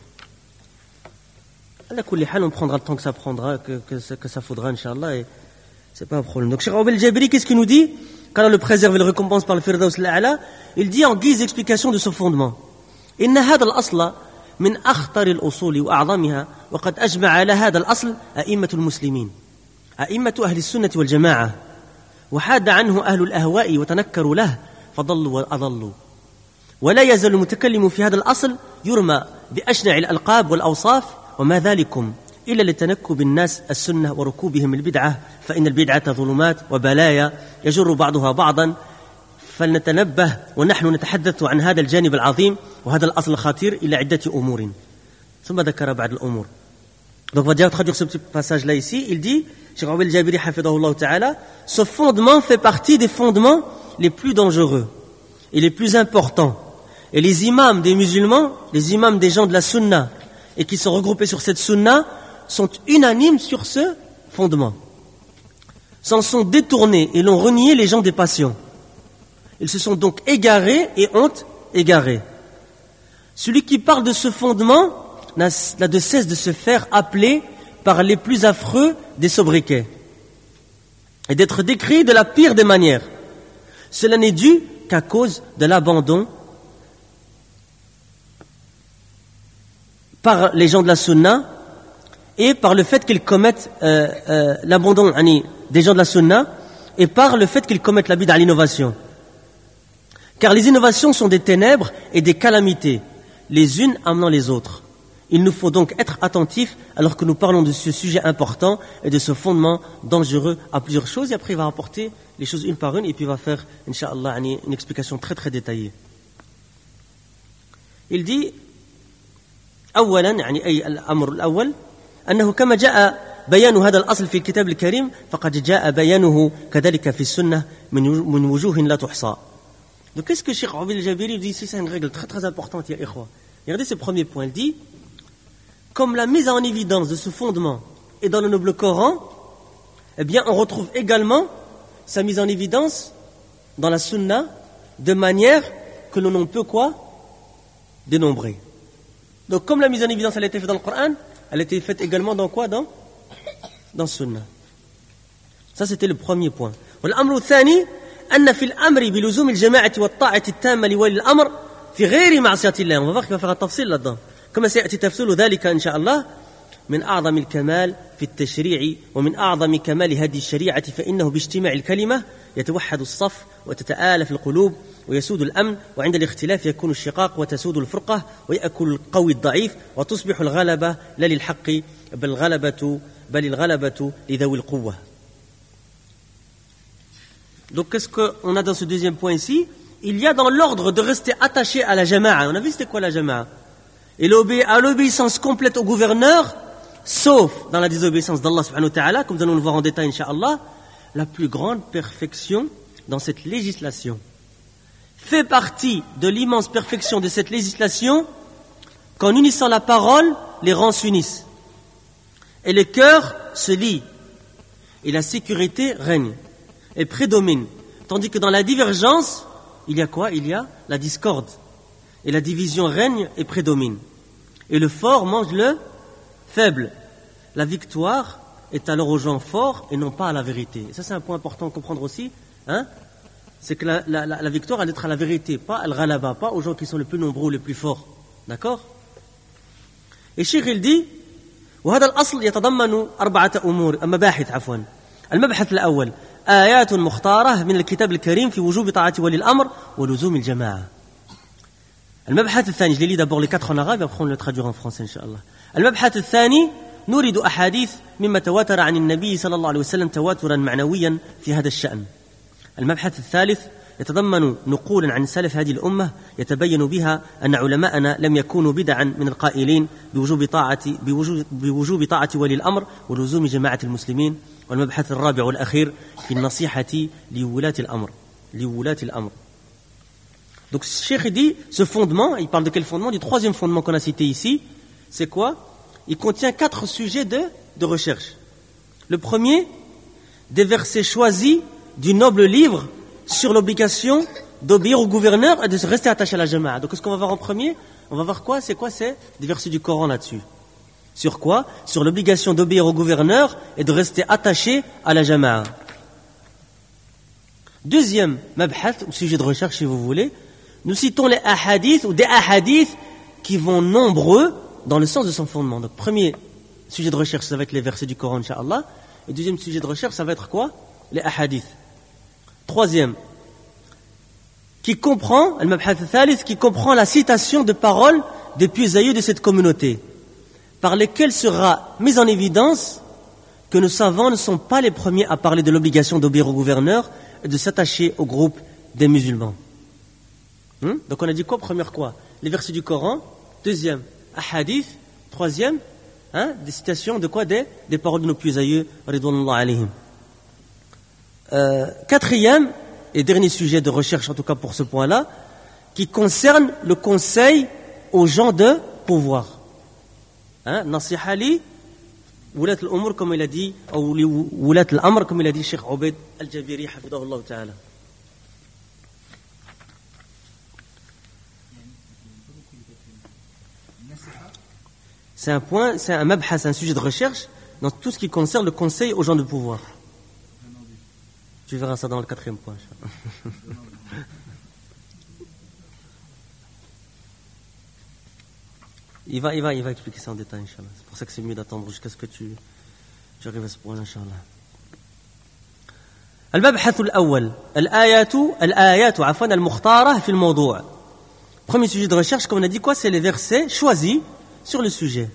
On prendra le temps que ça prendra, que ça faudra, Inch'Allah, et c'est pas un problème. Donc, Cheikh Ubayd al-Jabiri, qu'est-ce qu'il nous dit? Qu'Allah le préserve et le récompense par le Firdaus al-A'la, il dit en guise d'explication de ce fondement. Inna hadha al-asla min akhtar al-usuli wa a'zamiha wa qad ajma'a ala hadha al-asl a'immatu al-muslimin. A'immatu ahli as-sunnah wal jama'ah. Wa hada anhu ahlu al-ahwa'i wa tanakkaru lahu fadallu wa adallu. ولا يزال المتكلم في هذا الأصل يرمى بأشنع الألقاب والأوصاف وما ذلكم إلا لتنكب الناس السنة وركوبهم البدعة فإن البدعة ظلمات وبلايا يجر بعضها بعضا فلنتنبه ونحن نتحدث عن هذا الجانب العظيم وهذا الأصل الخطير إلى عدة أمور ثم ذكر بعض الأمور. Donc on va déjà traduire ce petit passage là ici. Il dit, Cheikh Ubayd al-Jabiri hafidahullah ta'ala, ce fondement fait partie des fondements les plus dangereux et les plus importants. Et les imams des musulmans, les imams des gens de la sunna et qui sont regroupés sur cette sunna sont unanimes sur ce fondement. S'en sont détournés et l'ont renié les gens des passions. Ils se sont donc égarés et ont égaré. Celui qui parle de ce fondement n'a de cesse de se faire appeler par les plus affreux des sobriquets et d'être décrit de la pire des manières. Cela n'est dû qu'à cause de l'abandon par les gens de la sunna et par le fait qu'ils commettent l'abandon des gens de la sunna et par le fait qu'ils commettent la bid'a à l'innovation. Car les innovations sont des ténèbres et des calamités, les unes amenant les autres. Il nous faut donc être attentifs alors que nous parlons de ce sujet important et de ce fondement dangereux à plusieurs choses. Et après, il va rapporter les choses une par une et puis il va faire, Inch'Allah, une explication très très détaillée. Il dit, أولا أي الأمر الأول أنه كما جاء بيان هذا الأصل في الكتاب الكريم فقد جاء بيانه كذلك في السنة من وجوه لا تحصى. Donc qu'est-ce que Cheikh Ubayd al-Jabiri dit ici? C'est une règle très très importante, ya ikhwa. Regardez ce premier point, il dit comme la mise en évidence de ce fondement est dans le noble Coran, eh bien on retrouve également sa mise en évidence dans la sunna de manière que l'on ne peut quoi dénombrer. Donc, comme la mise en évidence, elle a été faite dans le Coran, elle a été faite également dans quoi? Dans Sunna. Ça, c'était le premier point. والأمر الثاني أن في الأمر بلزوم الجماعة والطاعة التامة لولي الأمر في غير معصية الله. On va voir qu'il va faire un tafsil là-dedans. كما سيأتي تفصيل ذلك إن شاء الله. من أعظم الكمال في التشريع ومن أعظم كمال هذه الشريعة فإنه باجتماع الكلمة يتوحد الصف وتتآلف القلوب ويسود الأمن، وعند الاختلاف يكون الشقاق وتسود الفرقة ويأكل القوي الضعيف وتصبح الغلبة لا للحق بل الغلبة لذوي القوة. Donc qu'est-ce qu'on a dans ce deuxième point ici? Il y a dans l'ordre de rester attaché à la jama'a. On a vu c'était quoi la jama'a? Et à l'obéissance complète au gouverneur, sauf dans la désobéissance d'Allah subhanahu wa ta'ala, comme nous allons le voir en détail incha'Allah, la plus grande perfection dans cette législation fait partie de l'immense perfection de cette législation qu'en unissant la parole, les rangs s'unissent et les cœurs se lient et la sécurité règne et prédomine, tandis que dans la divergence, il y a quoi? Il y a la discorde et la division règne et prédomine et le fort mange le faible. La victoire est alors aux gens forts et non pas à la vérité. Et ça c'est un point important à comprendre aussi, hein? C'est que la victoire elle est à la vérité, pas à al-ghalaba, pas aux gens qui sont les plus nombreux, les plus forts. D'accord? Et Cheikh il dit وهذا الأصل يتضمن 4 أمور مباحث عفوا. المبحث الأول آيات مختارة من الكتاب الكريم في وجوب طاعة ولي الأمر ولزوم الجماعة. المبحث الثاني, je lis d'abord les 4 en arabe et après on le traduira en français inchallah. المبحث الثاني نريد أحاديث مما تواتر عن النبي صلى الله عليه وسلم تواترا معنويا في هذا الشأن. المبحث الثالث يتضمن نقولا عن سلف هذه الأمة يتبين بها أن علماءنا لم يكونوا بدعا من القائلين بوجوب طاعة ولي الأمر ولزوم جماعة المسلمين. والمبحث الرابع والأخير في النصيحة لولاة الأمر. Donc Cheikh dit, ce fondement, il parle de quel fondement? Du troisième fondement qu'on a cité ici, c'est quoi? Il contient 4 sujets de recherche. Le premier, des versets choisis du noble livre sur l'obligation d'obéir au gouverneur et de se rester attaché à la jama'a. Donc, qu'est-ce qu'on va voir en premier? On va voir quoi? C'est quoi? C'est des versets du Coran là-dessus. Sur quoi? Sur l'obligation d'obéir au gouverneur et de rester attaché à la jama'a. Deuxième mabhath, ou sujet de recherche si vous voulez, nous citons les ahadiths ou des ahadiths qui vont nombreux dans le sens de son fondement. Donc, premier sujet de recherche, ça va être les versets du Coran, incha'Allah. Et deuxième sujet de recherche, ça va être quoi? Les ahadiths. Troisième, qui comprend la citation de paroles des pieux aïeux de cette communauté, par lesquelles sera mise en évidence que nos savants ne sont pas les premiers à parler de l'obligation d'obéir au gouverneur et de s'attacher au groupe des musulmans. Donc on a dit quoi? Première quoi? Les versets du Coran. Deuxième, ahadith. Troisième, des citations de quoi? Des paroles de nos pieux aïeux, ridwanullah alayhim. Quatrième et dernier sujet de recherche, en tout cas pour ce point-là, qui concerne le conseil aux gens de pouvoir. Nasiha li wulat al-umur, comme il a dit, ou li wulat al-amr, comme il a dit Cheikh Obaid al-Jabiri, hafidahullah ta'ala. C'est un point, c'est un mabhas, un sujet de recherche dans tout ce qui concerne le conseil aux gens de pouvoir. Tu verras ça dans le 4e point. Il va expliquer ça en détail, Inch'Allah. C'est pour ça que c'est mieux d'attendre jusqu'à ce que tu arrives à ce point, Inch'Allah. المبحث الأول الآيات المختارة في الموضوع. Premier sujet de recherche, comme on a dit quoi? C'est les versets choisis sur le sujet.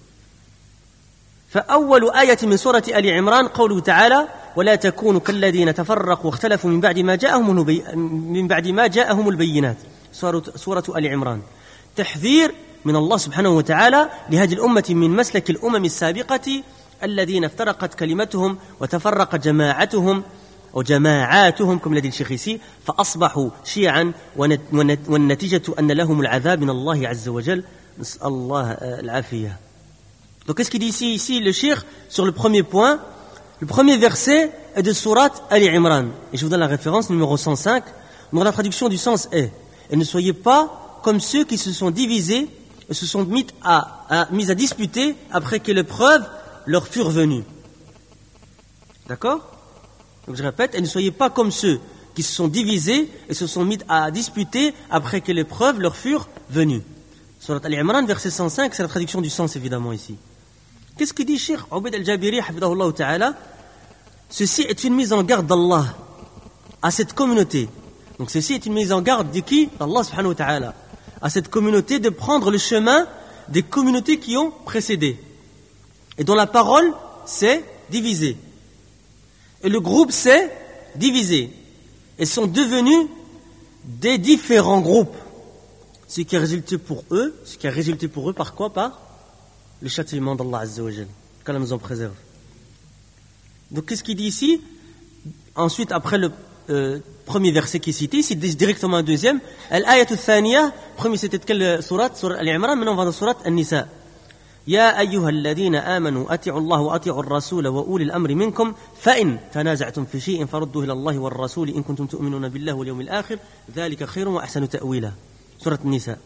فأول آية من سورة آل عمران قوله تعالى ولا تكونوا كالذين تفرقوا واختلفوا من بعد ما جاءهم البينات. سورة آل عمران. تحذير من الله سبحانه وتعالى لهذه الأمة من مسلك الأمم السابقة الذين افترقت كلمتهم وتفرق جماعتهم وجماعاتهم كما الذي الشيخ ici فأصبحوا شيعا والنتيجة أن لهم العذاب من الله عز وجل. نسأل الله العافية. Donc qu'est-ce qu'il dit ici le cheikh sur le premier point? Le premier verset est de sourate Ali Imran. Et je vous donne la référence numéro 105. Donc la traduction du sens est: et ne soyez pas comme ceux qui se sont divisés et se sont mis à disputer après que l'épreuve leur fut revenue. D'accord? Donc je répète, et ne soyez pas comme ceux qui se sont divisés et se sont mis à disputer après que les preuves leur furent venues. Surat Al-Imran, verset 105, c'est la traduction du sens évidemment ici. Qu'est-ce que dit Cheikh Ubayd al-Jabiri, hafidahullah ta'ala? Ceci est une mise en garde d'Allah à cette communauté. Donc ceci est une mise en garde de qui? d'Allah subhanahu wa ta'ala. À cette communauté de prendre le chemin des communautés qui ont précédé. Et dont la parole s'est divisée. Et le groupe s'est divisé. Et sont devenus des différents groupes. Ce qui a résulté pour eux par quoi? Par le châtiment d'Allah Azza wa Jal. Qu'Allah nous en préserve. Donc qu'est-ce qu'il dit ici? Ensuite, après le premier verset qui est cité, c'est directement un deuxième. Al-ayat al-thaniya, premier c'était de quelle sourate? Sourate Al-Imran, maintenant on va dans sourate An-Nisa. يا أيها الذين آمنوا أطيعوا الله وأطيعوا الرسول وأولي الأمر منكم فإن تنازعتم في شيء فردوه إلى الله والرسول إن كنتم تؤمنون بالله واليوم الآخر ذلك خير وأحسن تأويلا. سورة النساء.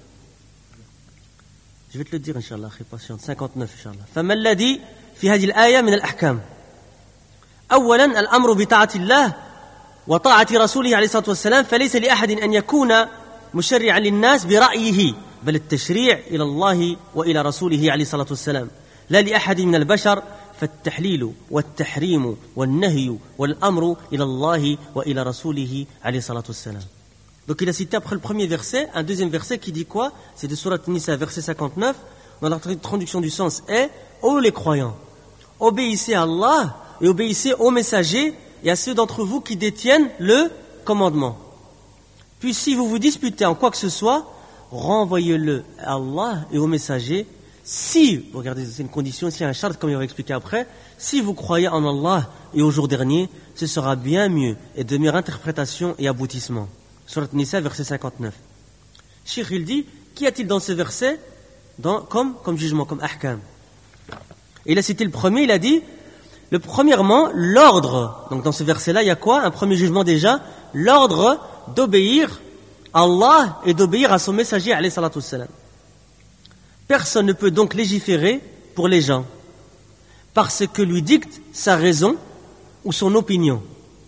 Je vais te le dire إن شاء الله أخي patiente. 59 إن شاء الله. فما الذي في هذه الآية من الأحكام؟ أولا الأمر بطاعة الله وطاعة رسوله عليه الصلاة والسلام فليس لأحد أن يكون مشرعا للناس برأيه بل التشريع إلى الله وإلى رسوله عليه الصلاة والسلام لا لأحد من البشر فالتحليل والتحريم والنهي والأمر إلى الله وإلى رسوله عليه الصلاة والسلام. Donc il a cité après le premier verset un deuxième verset qui dit quoi? C'est de Surat Nisa verset 59 dans la traduction du sens est ô les croyants, obéissez à Allah et obéissez aux messagers et à ceux d'entre vous qui détiennent le commandement. Puis si vous vous disputez en quoi que ce soit, renvoyez-le à Allah et aux messagers. Si, regardez, c'est une condition, c'est un charte comme il va expliquer après, si vous croyez en Allah et au jour dernier, ce sera bien mieux et de meilleure interprétation et aboutissement. Surat Nisa, verset 59. Cheikh, il dit, qu'y a-t-il dans ce verset comme jugement, comme ahkam? Il a cité le premier, il a dit, premièrement, l'ordre. Donc dans ce verset-là, il y a quoi? Un premier jugement déjà, l'ordre d'obéir à Allah et d'obéir à son messager, alayhi salatu wassalam. Personne ne peut donc légiférer pour les gens parce que lui dicte sa raison ou son opinion.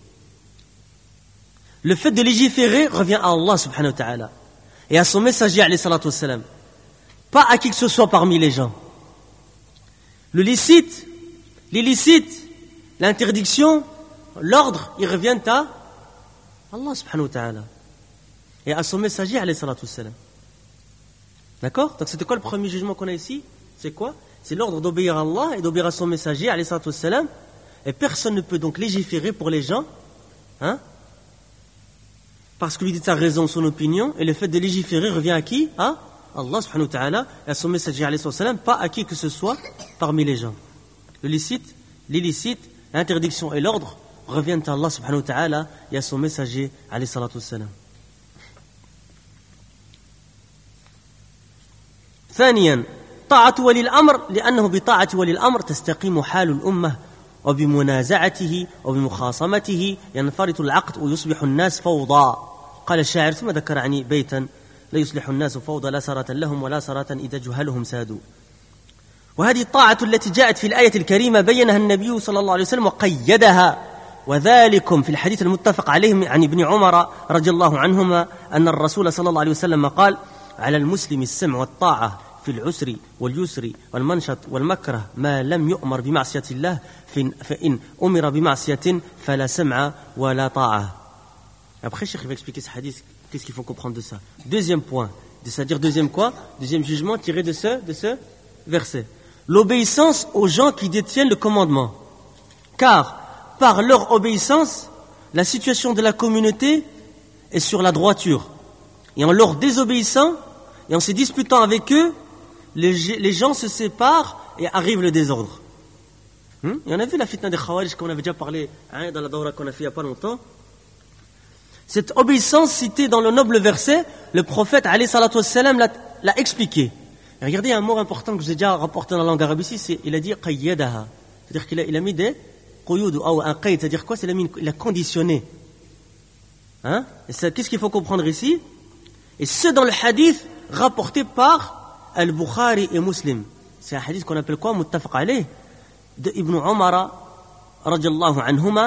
Le fait de légiférer revient à Allah subhanahu wa ta'ala et à son messager, alayhi salatu wassalam, pas à qui que ce soit parmi les gens. Le licite, l'illicite, l'interdiction, l'ordre, ils reviennent à Allah subhanahu wa ta'ala et à son messager, alayhi salatu wassalam. D'accord? Donc c'était quoi le premier jugement qu'on a ici? C'est quoi? C'est l'ordre d'obéir à Allah et d'obéir à son messager, alayhi salatu wassalam. Et personne ne peut donc légiférer pour les gens, parce que lui dit sa raison, son opinion, et le fait de légiférer revient à qui? À Allah subhanahu wa ta'ala et à son messager, alayhi salatu wassalam, pas à qui que ce soit parmi les gens. Le licite, l'illicite, l'interdiction et l'ordre reviennent à Allah subhanahu wa ta'ala et à son messager, alayhi salatu wassalam. ثانيا طاعة ولي الأمر لأنه بطاعة ولي الأمر تستقيم حال الأمة وبمنازعته وبمخاصمته ينفرط العقد ويصبح الناس فوضى. قال الشاعر ثم ذكر عني بيتا لا يصلح الناس فوضى لا سرة لهم ولا سرة إذا جهلهم سادوا. وهذه الطاعة التي جاءت في الآية الكريمة بينها النبي صلى الله عليه وسلم وقيدها وذلكم في الحديث المتفق عليه عن ابن عمر رضي الله عنهما أن الرسول صلى الله عليه وسلم قال على المسلم السمع والطاعة في العسر واليسر والمنشط والمكره ما لم يؤمر بمعصية الله فإن أمر بمعصية فلا سمع ولا طاعة. Après, Cheikh va expliquer ce hadith, qu'est-ce qu'il faut comprendre de ça. Deuxième point, c'est-à-dire deuxième quoi? Deuxième jugement tiré de ce verset. L'obéissance aux gens qui détiennent le commandement. Car, par leur obéissance, la situation de la communauté est sur la droiture. Et en leur désobéissant, et en se disputant avec eux, les gens se séparent et arrive le désordre. Et on a vu la fitna des Khawarij qu'on avait déjà parlé dans la Dawra qu'on a fait il n'y a pas longtemps. Cette obéissance citée dans le noble verset, le prophète alayhi salatu wassalam l'a expliqué. Et regardez un mot important que je vous ai déjà rapporté dans la langue arabe ici, il a dit qayyadaha. C'est-à-dire qu'il a mis des quyud ou un qayd, c'est-à-dire quoi? Il a conditionné. Et qu'est-ce qu'il faut comprendre ici? Et ce dans le hadith rapporté par Al-Bukhari et Muslim. C'est un hadith qu'on appelle quoi? Muttafaq alayh, de Ibn Umar radiyallahu anhuma,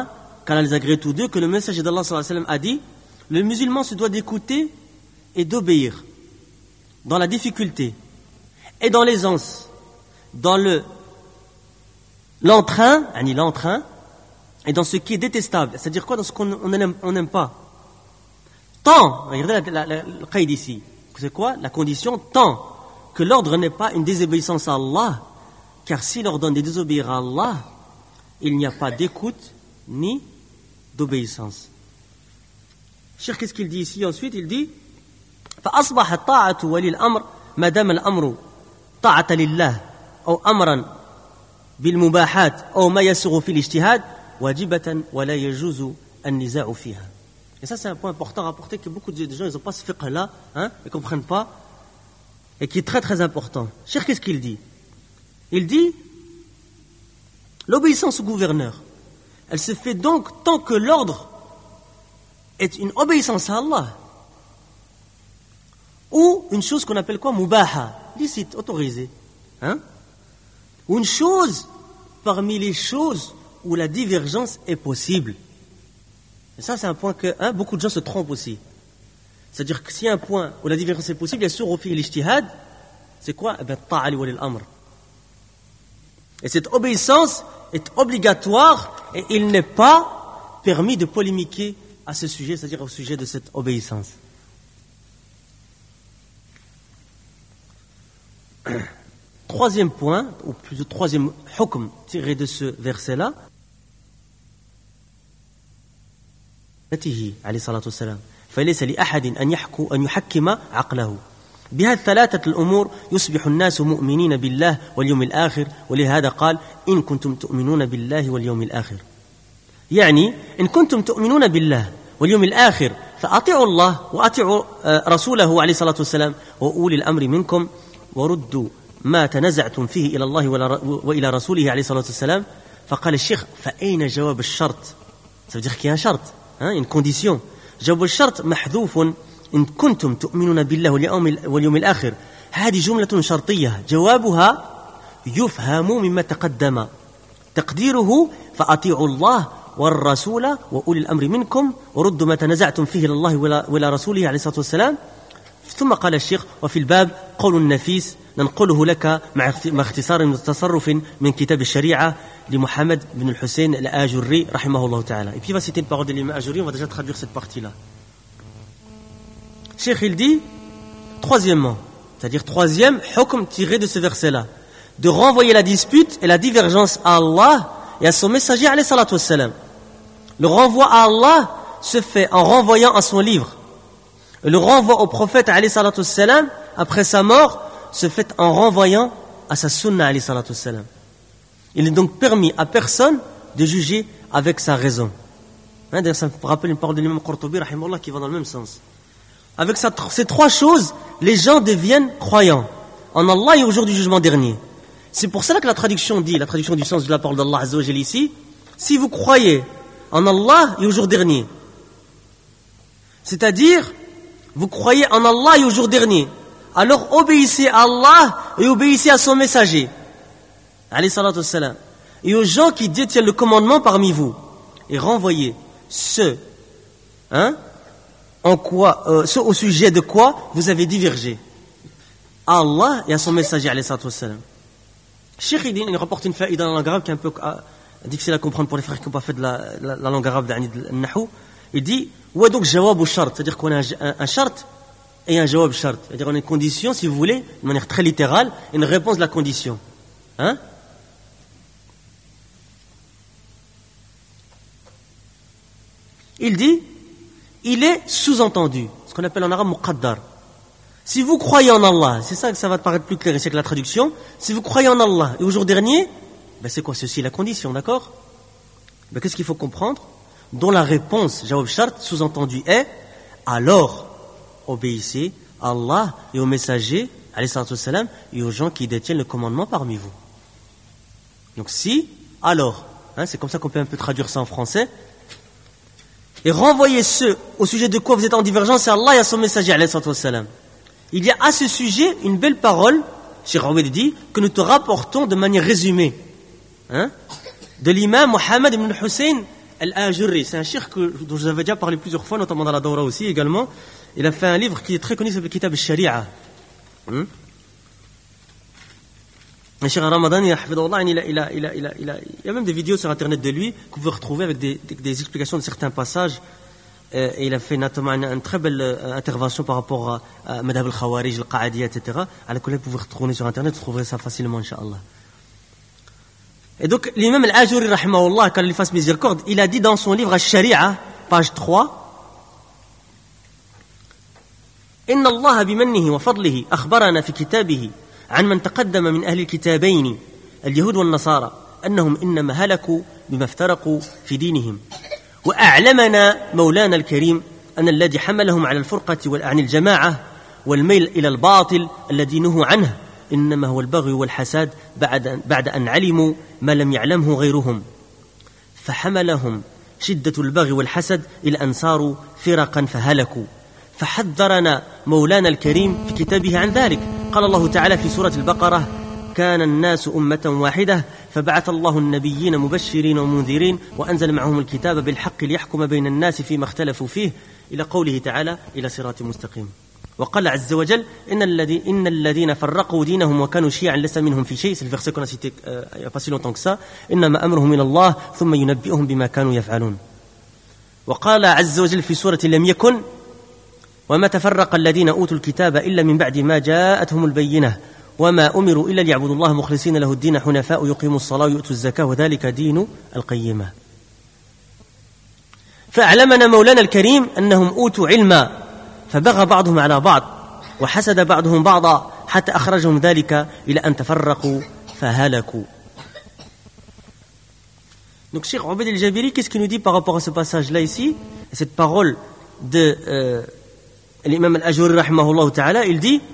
agré tous deux, que le messager d'Allah sallallahu alayhi wa sallam a dit, le musulman se doit d'écouter et d'obéir dans la difficulté et dans l'aisance, dans l'entrain et dans ce qui est détestable, c'est-à-dire quoi, dans ce qu'on n'aime pas. Tant, regardez le qaïd ici, c'est quoi la condition? Tant que l'ordre n'est pas une désobéissance à Allah, car si l'ordre est de désobéir à Allah, il n'y a pas d'écoute ni d'obéissance. Cheikh, qu'est-ce qu'il dit ici ensuite? Il dit فأصبح طاعة ولي الأمر ما دام الأمر طاعة لله أو أمرا بالمباحات أو ما يسوغ في الاجتهاد واجبة ولا يجوز النزاع فيها. Et ça, c'est un point important à rapporter, que beaucoup de gens, ils n'ont pas ce fiqh-là, ils ne comprennent pas, et qui est très très important. Cheikh, qu'est-ce qu'il dit? Il dit, l'obéissance au gouverneur, elle se fait donc tant que l'ordre est une obéissance à Allah, ou une chose qu'on appelle quoi? Mubaha, licite, autorisée. Ou une chose parmi les choses où la divergence est possible. Et ça, c'est un point que beaucoup de gens se trompent aussi. C'est-à-dire que s'il y a un point où la divergence est possible, il y a sur fi l'ijtihad, c'est quoi? Ta'a li wali al-amr. Et cette obéissance est obligatoire et il n'est pas permis de polémiquer à ce sujet, c'est-à-dire au sujet de cette obéissance. Troisième point, ou plutôt troisième hukm tiré de ce verset-là, عليه الصلاة والسلام فليس لأحد أن يحكم عقله بهذه الثلاثة الأمور يصبح الناس مؤمنين بالله واليوم الآخر ولهذا قال إن كنتم تؤمنون بالله واليوم الآخر يعني إن كنتم تؤمنون بالله واليوم الآخر فأطيعوا الله وأطيعوا رسوله عليه الصلاة والسلام وأولي الأمر منكم وردوا ما تنزعتم فيه إلى الله وإلى رسوله عليه الصلاة والسلام. فقال الشيخ فأين جواب الشرط؟ Ça veut dire qu'il y a un shart, une condition. جواب الشرط محذوف إن كنتم تؤمنون بالله واليوم الآخر. هذه جملة شرطية جوابها يفهم مما تقدم تقديره فأطيعوا الله والرسول وأولي الأمر منكم وردوا ما تنزعتم فيه إلى الله وإلى رسوله عليه الصلاة والسلام. ثم قال الشيخ وفي الباب قول نفيس ننقله لك مع اختصار تصرف من كتاب الشريعة لمحمد بن الحسين الآجري رحمه الله تعالى. Et puis il va citer une parole de l'imam Ajuri, on va déjà traduire cette partie-là. Cheikh, il dit, troisièmement, c'est-à-dire troisième hukm tiré de ce verset-là, de renvoyer la dispute et la divergence à Allah et à son messager alayhi salatu wassalam. Le renvoi à Allah se fait en renvoyant à son livre. Et le renvoi au prophète alayhi salatu wassalam après sa mort se fait en renvoyant à sa sunna alayhi salatu wassalam. Il n'est donc permis à personne de juger avec sa raison. D'ailleurs, ça me rappelle une parole de l'imam Qurtubi rahimahullah qui va dans le même sens. Avec ces trois choses, les gens deviennent croyants en Allah et au jour du jugement dernier. C'est pour cela que la traduction dit, la traduction du sens de la parole d'Allah Azza wa Jalla ici, si vous croyez en Allah et au jour dernier, c'est-à-dire vous croyez en Allah et au jour dernier, alors obéissez à Allah et obéissez à son messager alayhi salatu wassalam, et aux gens qui détiennent le commandement parmi vous, et renvoyez ceux au sujet de quoi vous avez divergé à Allah et à son messager alayhi salatu wassalam. Cheikh il rapporte une faïda dans la langue arabe qui est un peu difficile à comprendre pour les frères qui n'ont pas fait de la langue arabe de Nahou. Il dit où est donc jawab ou shart, c'est-à-dire qu'on a un shart et un jawab shart, c'est-à-dire on a une condition, si vous voulez, de manière très littérale, et une réponse de la condition. Il dit, il est sous-entendu, ce qu'on appelle en arabe muqaddar. Si vous croyez en Allah, c'est ça que ça va te paraître plus clair ici que la traduction, si vous croyez en Allah et au jour dernier, c'est quoi ceci, la condition, d'accord? Qu'est-ce qu'il faut comprendre? Dont la réponse, jawab shart, sous-entendu est, alors, obéissez à Allah et aux messagers, alayhi salatu wassalam, et aux gens qui détiennent le commandement parmi vous. Donc si, alors, c'est comme ça qu'on peut un peu traduire ça en français, et renvoyez ceux au sujet de quoi vous êtes en divergence à Allah et à son messager alayhi salatu wassalam. Il y a à ce sujet une belle parole, Cheikh Ouaid dit, que nous te rapportons de manière résumée, de l'imam Mohammed ibn Hussein Al-Ajurri, c'est un cheikh dont je vous avais déjà parlé plusieurs fois, notamment dans la Dawra aussi également. Il a fait un livre qui est très connu, c'est le Kitab al-Sharia. Le cheikh Ramadan, il y a même des vidéos sur internet de lui que vous pouvez retrouver avec des explications de certains passages. Et il a fait notamment une très belle intervention par rapport à Madhab al-Khawarij, al-Qa'adiyya, etc. À laquelle vous pouvez retourner sur internet, vous trouverez ça facilement, Inch'Allah. Et donc, l'imam al-Ajuri, rahimahullah, qu'Allah lui fasse miséricorde, il a dit dans son livre Al-Shari'a, page 3, إن الله بمنه وفضله أخبرنا في كتابه عن من تقدم من أهل الكتابين اليهود والنصارى أنهم إنما هلكوا بما افترقوا في دينهم وأعلمنا مولانا الكريم أن الذي حملهم على الفرقة عن الجماعة والميل إلى الباطل الذي نهوا عنه إنما هو البغي والحساد بعد أن علموا ما لم يعلمه غيرهم فحملهم شدة البغي والحسد إلى أن صاروا فرقا فهلكوا فحذرنا مولانا الكريم في كتابه عن ذلك قال الله تعالى في سورة البقرة كان الناس أمة واحدة فبعث الله النبيين مبشرين ومنذرين وأنزل معهم الكتاب بالحق ليحكم بين الناس فيما اختلفوا فيه إلى قوله تعالى إلى صراط مستقيم وقال عز وجل إن الذين فرقوا دينهم وكانوا شيعا لست منهم في شيء c'est le verset qu'on a cité il n'y a pas si longtemps que ça إنما أمرهم إلى الله ثم ينبئهم بما كانوا يفعلون وقال عز وجل في سورة لم يكن وما تفرق الذين أوتوا الكتاب إلا من بعد ما جاءتهم البينة وما أمروا إلا ليعبدوا الله مخلصين له الدين حنفاء يقيموا الصلاة ويؤتوا الزكاة وذلك دين القيمة فأعلمنا مولانا الكريم أنهم أوتوا علما فبغى بعضهم على بعض وحسد بعضهم بعضا حتى أخرجهم ذلك إلى أن تفرقوا فهلكوا. Donc Cheikh Obaid el-Jabiri, qu'est-ce qu'il nous dit par rapport à ce passage-là ici, cette parole de l'imam al-Ajuri rahimahullah ta'ala, il dit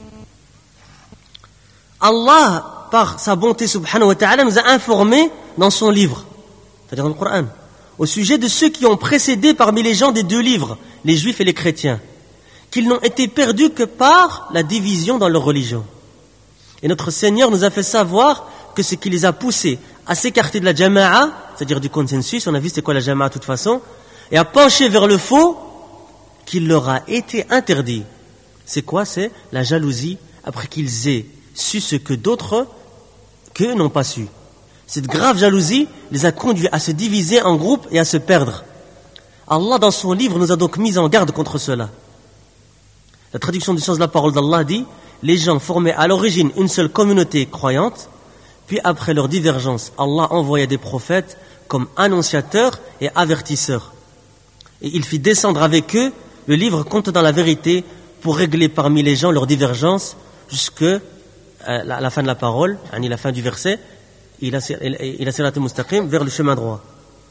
Allah, par sa bonté subhanahu wa ta'ala, nous a informés dans son livre, c'est-à-dire dans le Coran, au sujet de ceux qui ont précédé parmi les gens des deux livres, les juifs et les chrétiens, qu'ils n'ont été perdus que par la division dans leur religion. Et notre Seigneur nous a fait savoir que ce qui les a poussés à s'écarter de la jama'a, c'est-à-dire du consensus, on a vu c'est quoi la jama'a de toute façon, et à pencher vers le faux, qu'il leur a été interdit. C'est quoi? C'est la jalousie après qu'ils aient su ce que d'autres qu'eux n'ont pas su. Cette grave jalousie les a conduits à se diviser en groupes et à se perdre. Allah dans son livre nous a donc mis en garde contre cela. La traduction du sens de la parole d'Allah dit: les gens formaient à l'origine une seule communauté croyante, puis après leur divergence, Allah envoya des prophètes comme annonciateurs et avertisseurs. Et il fit descendre avec eux le livre contenant la vérité pour régler parmi les gens leurs divergences jusqu'à la fin de la parole, la fin du verset, il a sirat al-mustaqim, vers le chemin droit.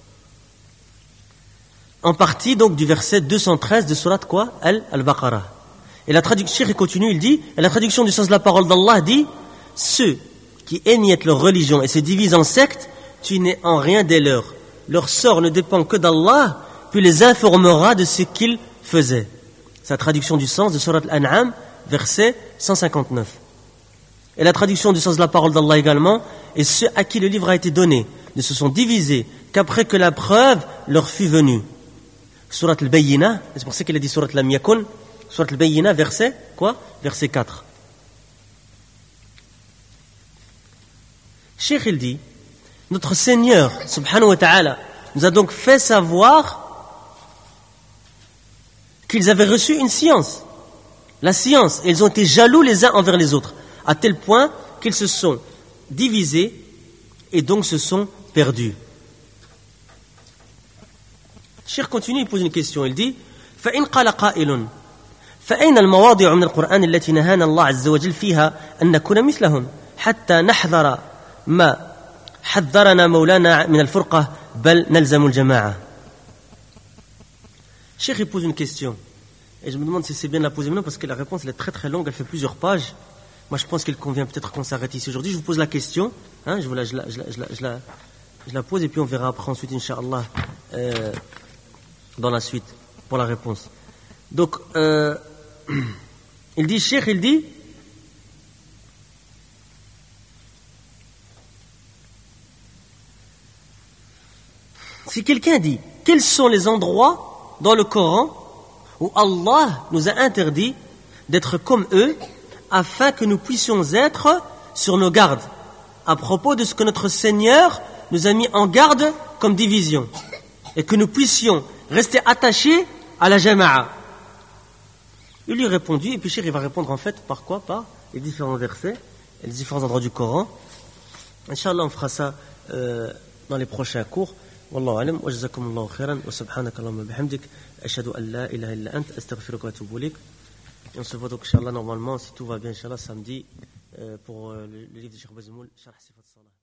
En partie donc du verset 213 de surat quoi? Al-Baqarah. Et la traduction, il continue, il dit, et la traduction du sens de la parole d'Allah dit: ceux qui émiettent leur religion et se divisent en sectes, tu n'es en rien des leurs. Leur sort ne dépend que d'Allah, puis les informera de ce qu'ils faisaient. C'est la traduction du sens de surat Al-An'am, verset 159. Et la traduction du sens de la parole d'Allah également: et ceux à qui le livre a été donné ne se sont divisés qu'après que la preuve leur fut venue. Surat Al-Bayyina, c'est pour ça qu'il a dit surat Lam Yakun, surat Al-Bayyina, verset quoi? Verset 4. Cheikh il dit: notre Seigneur subhanahu wa ta'ala nous a donc fait savoir qu'ils avaient reçu une science, la science, et ils ont été jaloux les uns envers les autres, à tel point qu'ils se sont divisés et donc se sont perdus. Cheikh continue, il pose une question, il dit: فإن قال قائل فأين المواضع من القرآن التي نهانا الله عز وجل فيها أن نكون مثلهم حتى نحذر ما حذرنا مولانا من الفرقة بل نلزم الجماعة. Cheikh il pose une question et je me demande si c'est bien de la poser maintenant parce que la réponse elle est très très longue, elle fait plusieurs pages. Moi je pense qu'il convient peut-être qu'on s'arrête ici aujourd'hui. Je vous pose la question, je la pose et puis on verra après ensuite Inch'Allah dans la suite pour la réponse. Donc il dit, Cheikh il dit: Si quelqu'un dit, quels sont les endroits dans le Coran où Allah nous a interdit d'être comme eux afin que nous puissions être sur nos gardes à propos de ce que notre Seigneur nous a mis en garde comme division et que nous puissions rester attachés à la jama'a. Il lui a répondu, et puis Cheikh il va répondre en fait par quoi? Par les différents versets et les différents endroits du Coran. Inch'Allah on fera ça dans les prochains cours. Wallahu alam, wa jazakumullahu khairan, wa subhanaka Allahumma bihamdik, ashhadu an la ilaha illa ant, astaghfiruka wa atubu ilayk. Et on se voit donc Inch'Allah normalement, si tout va bien Inch'Allah samedi, pour le livre de Cheikh Bazmoul, Sharh Sifat Salah.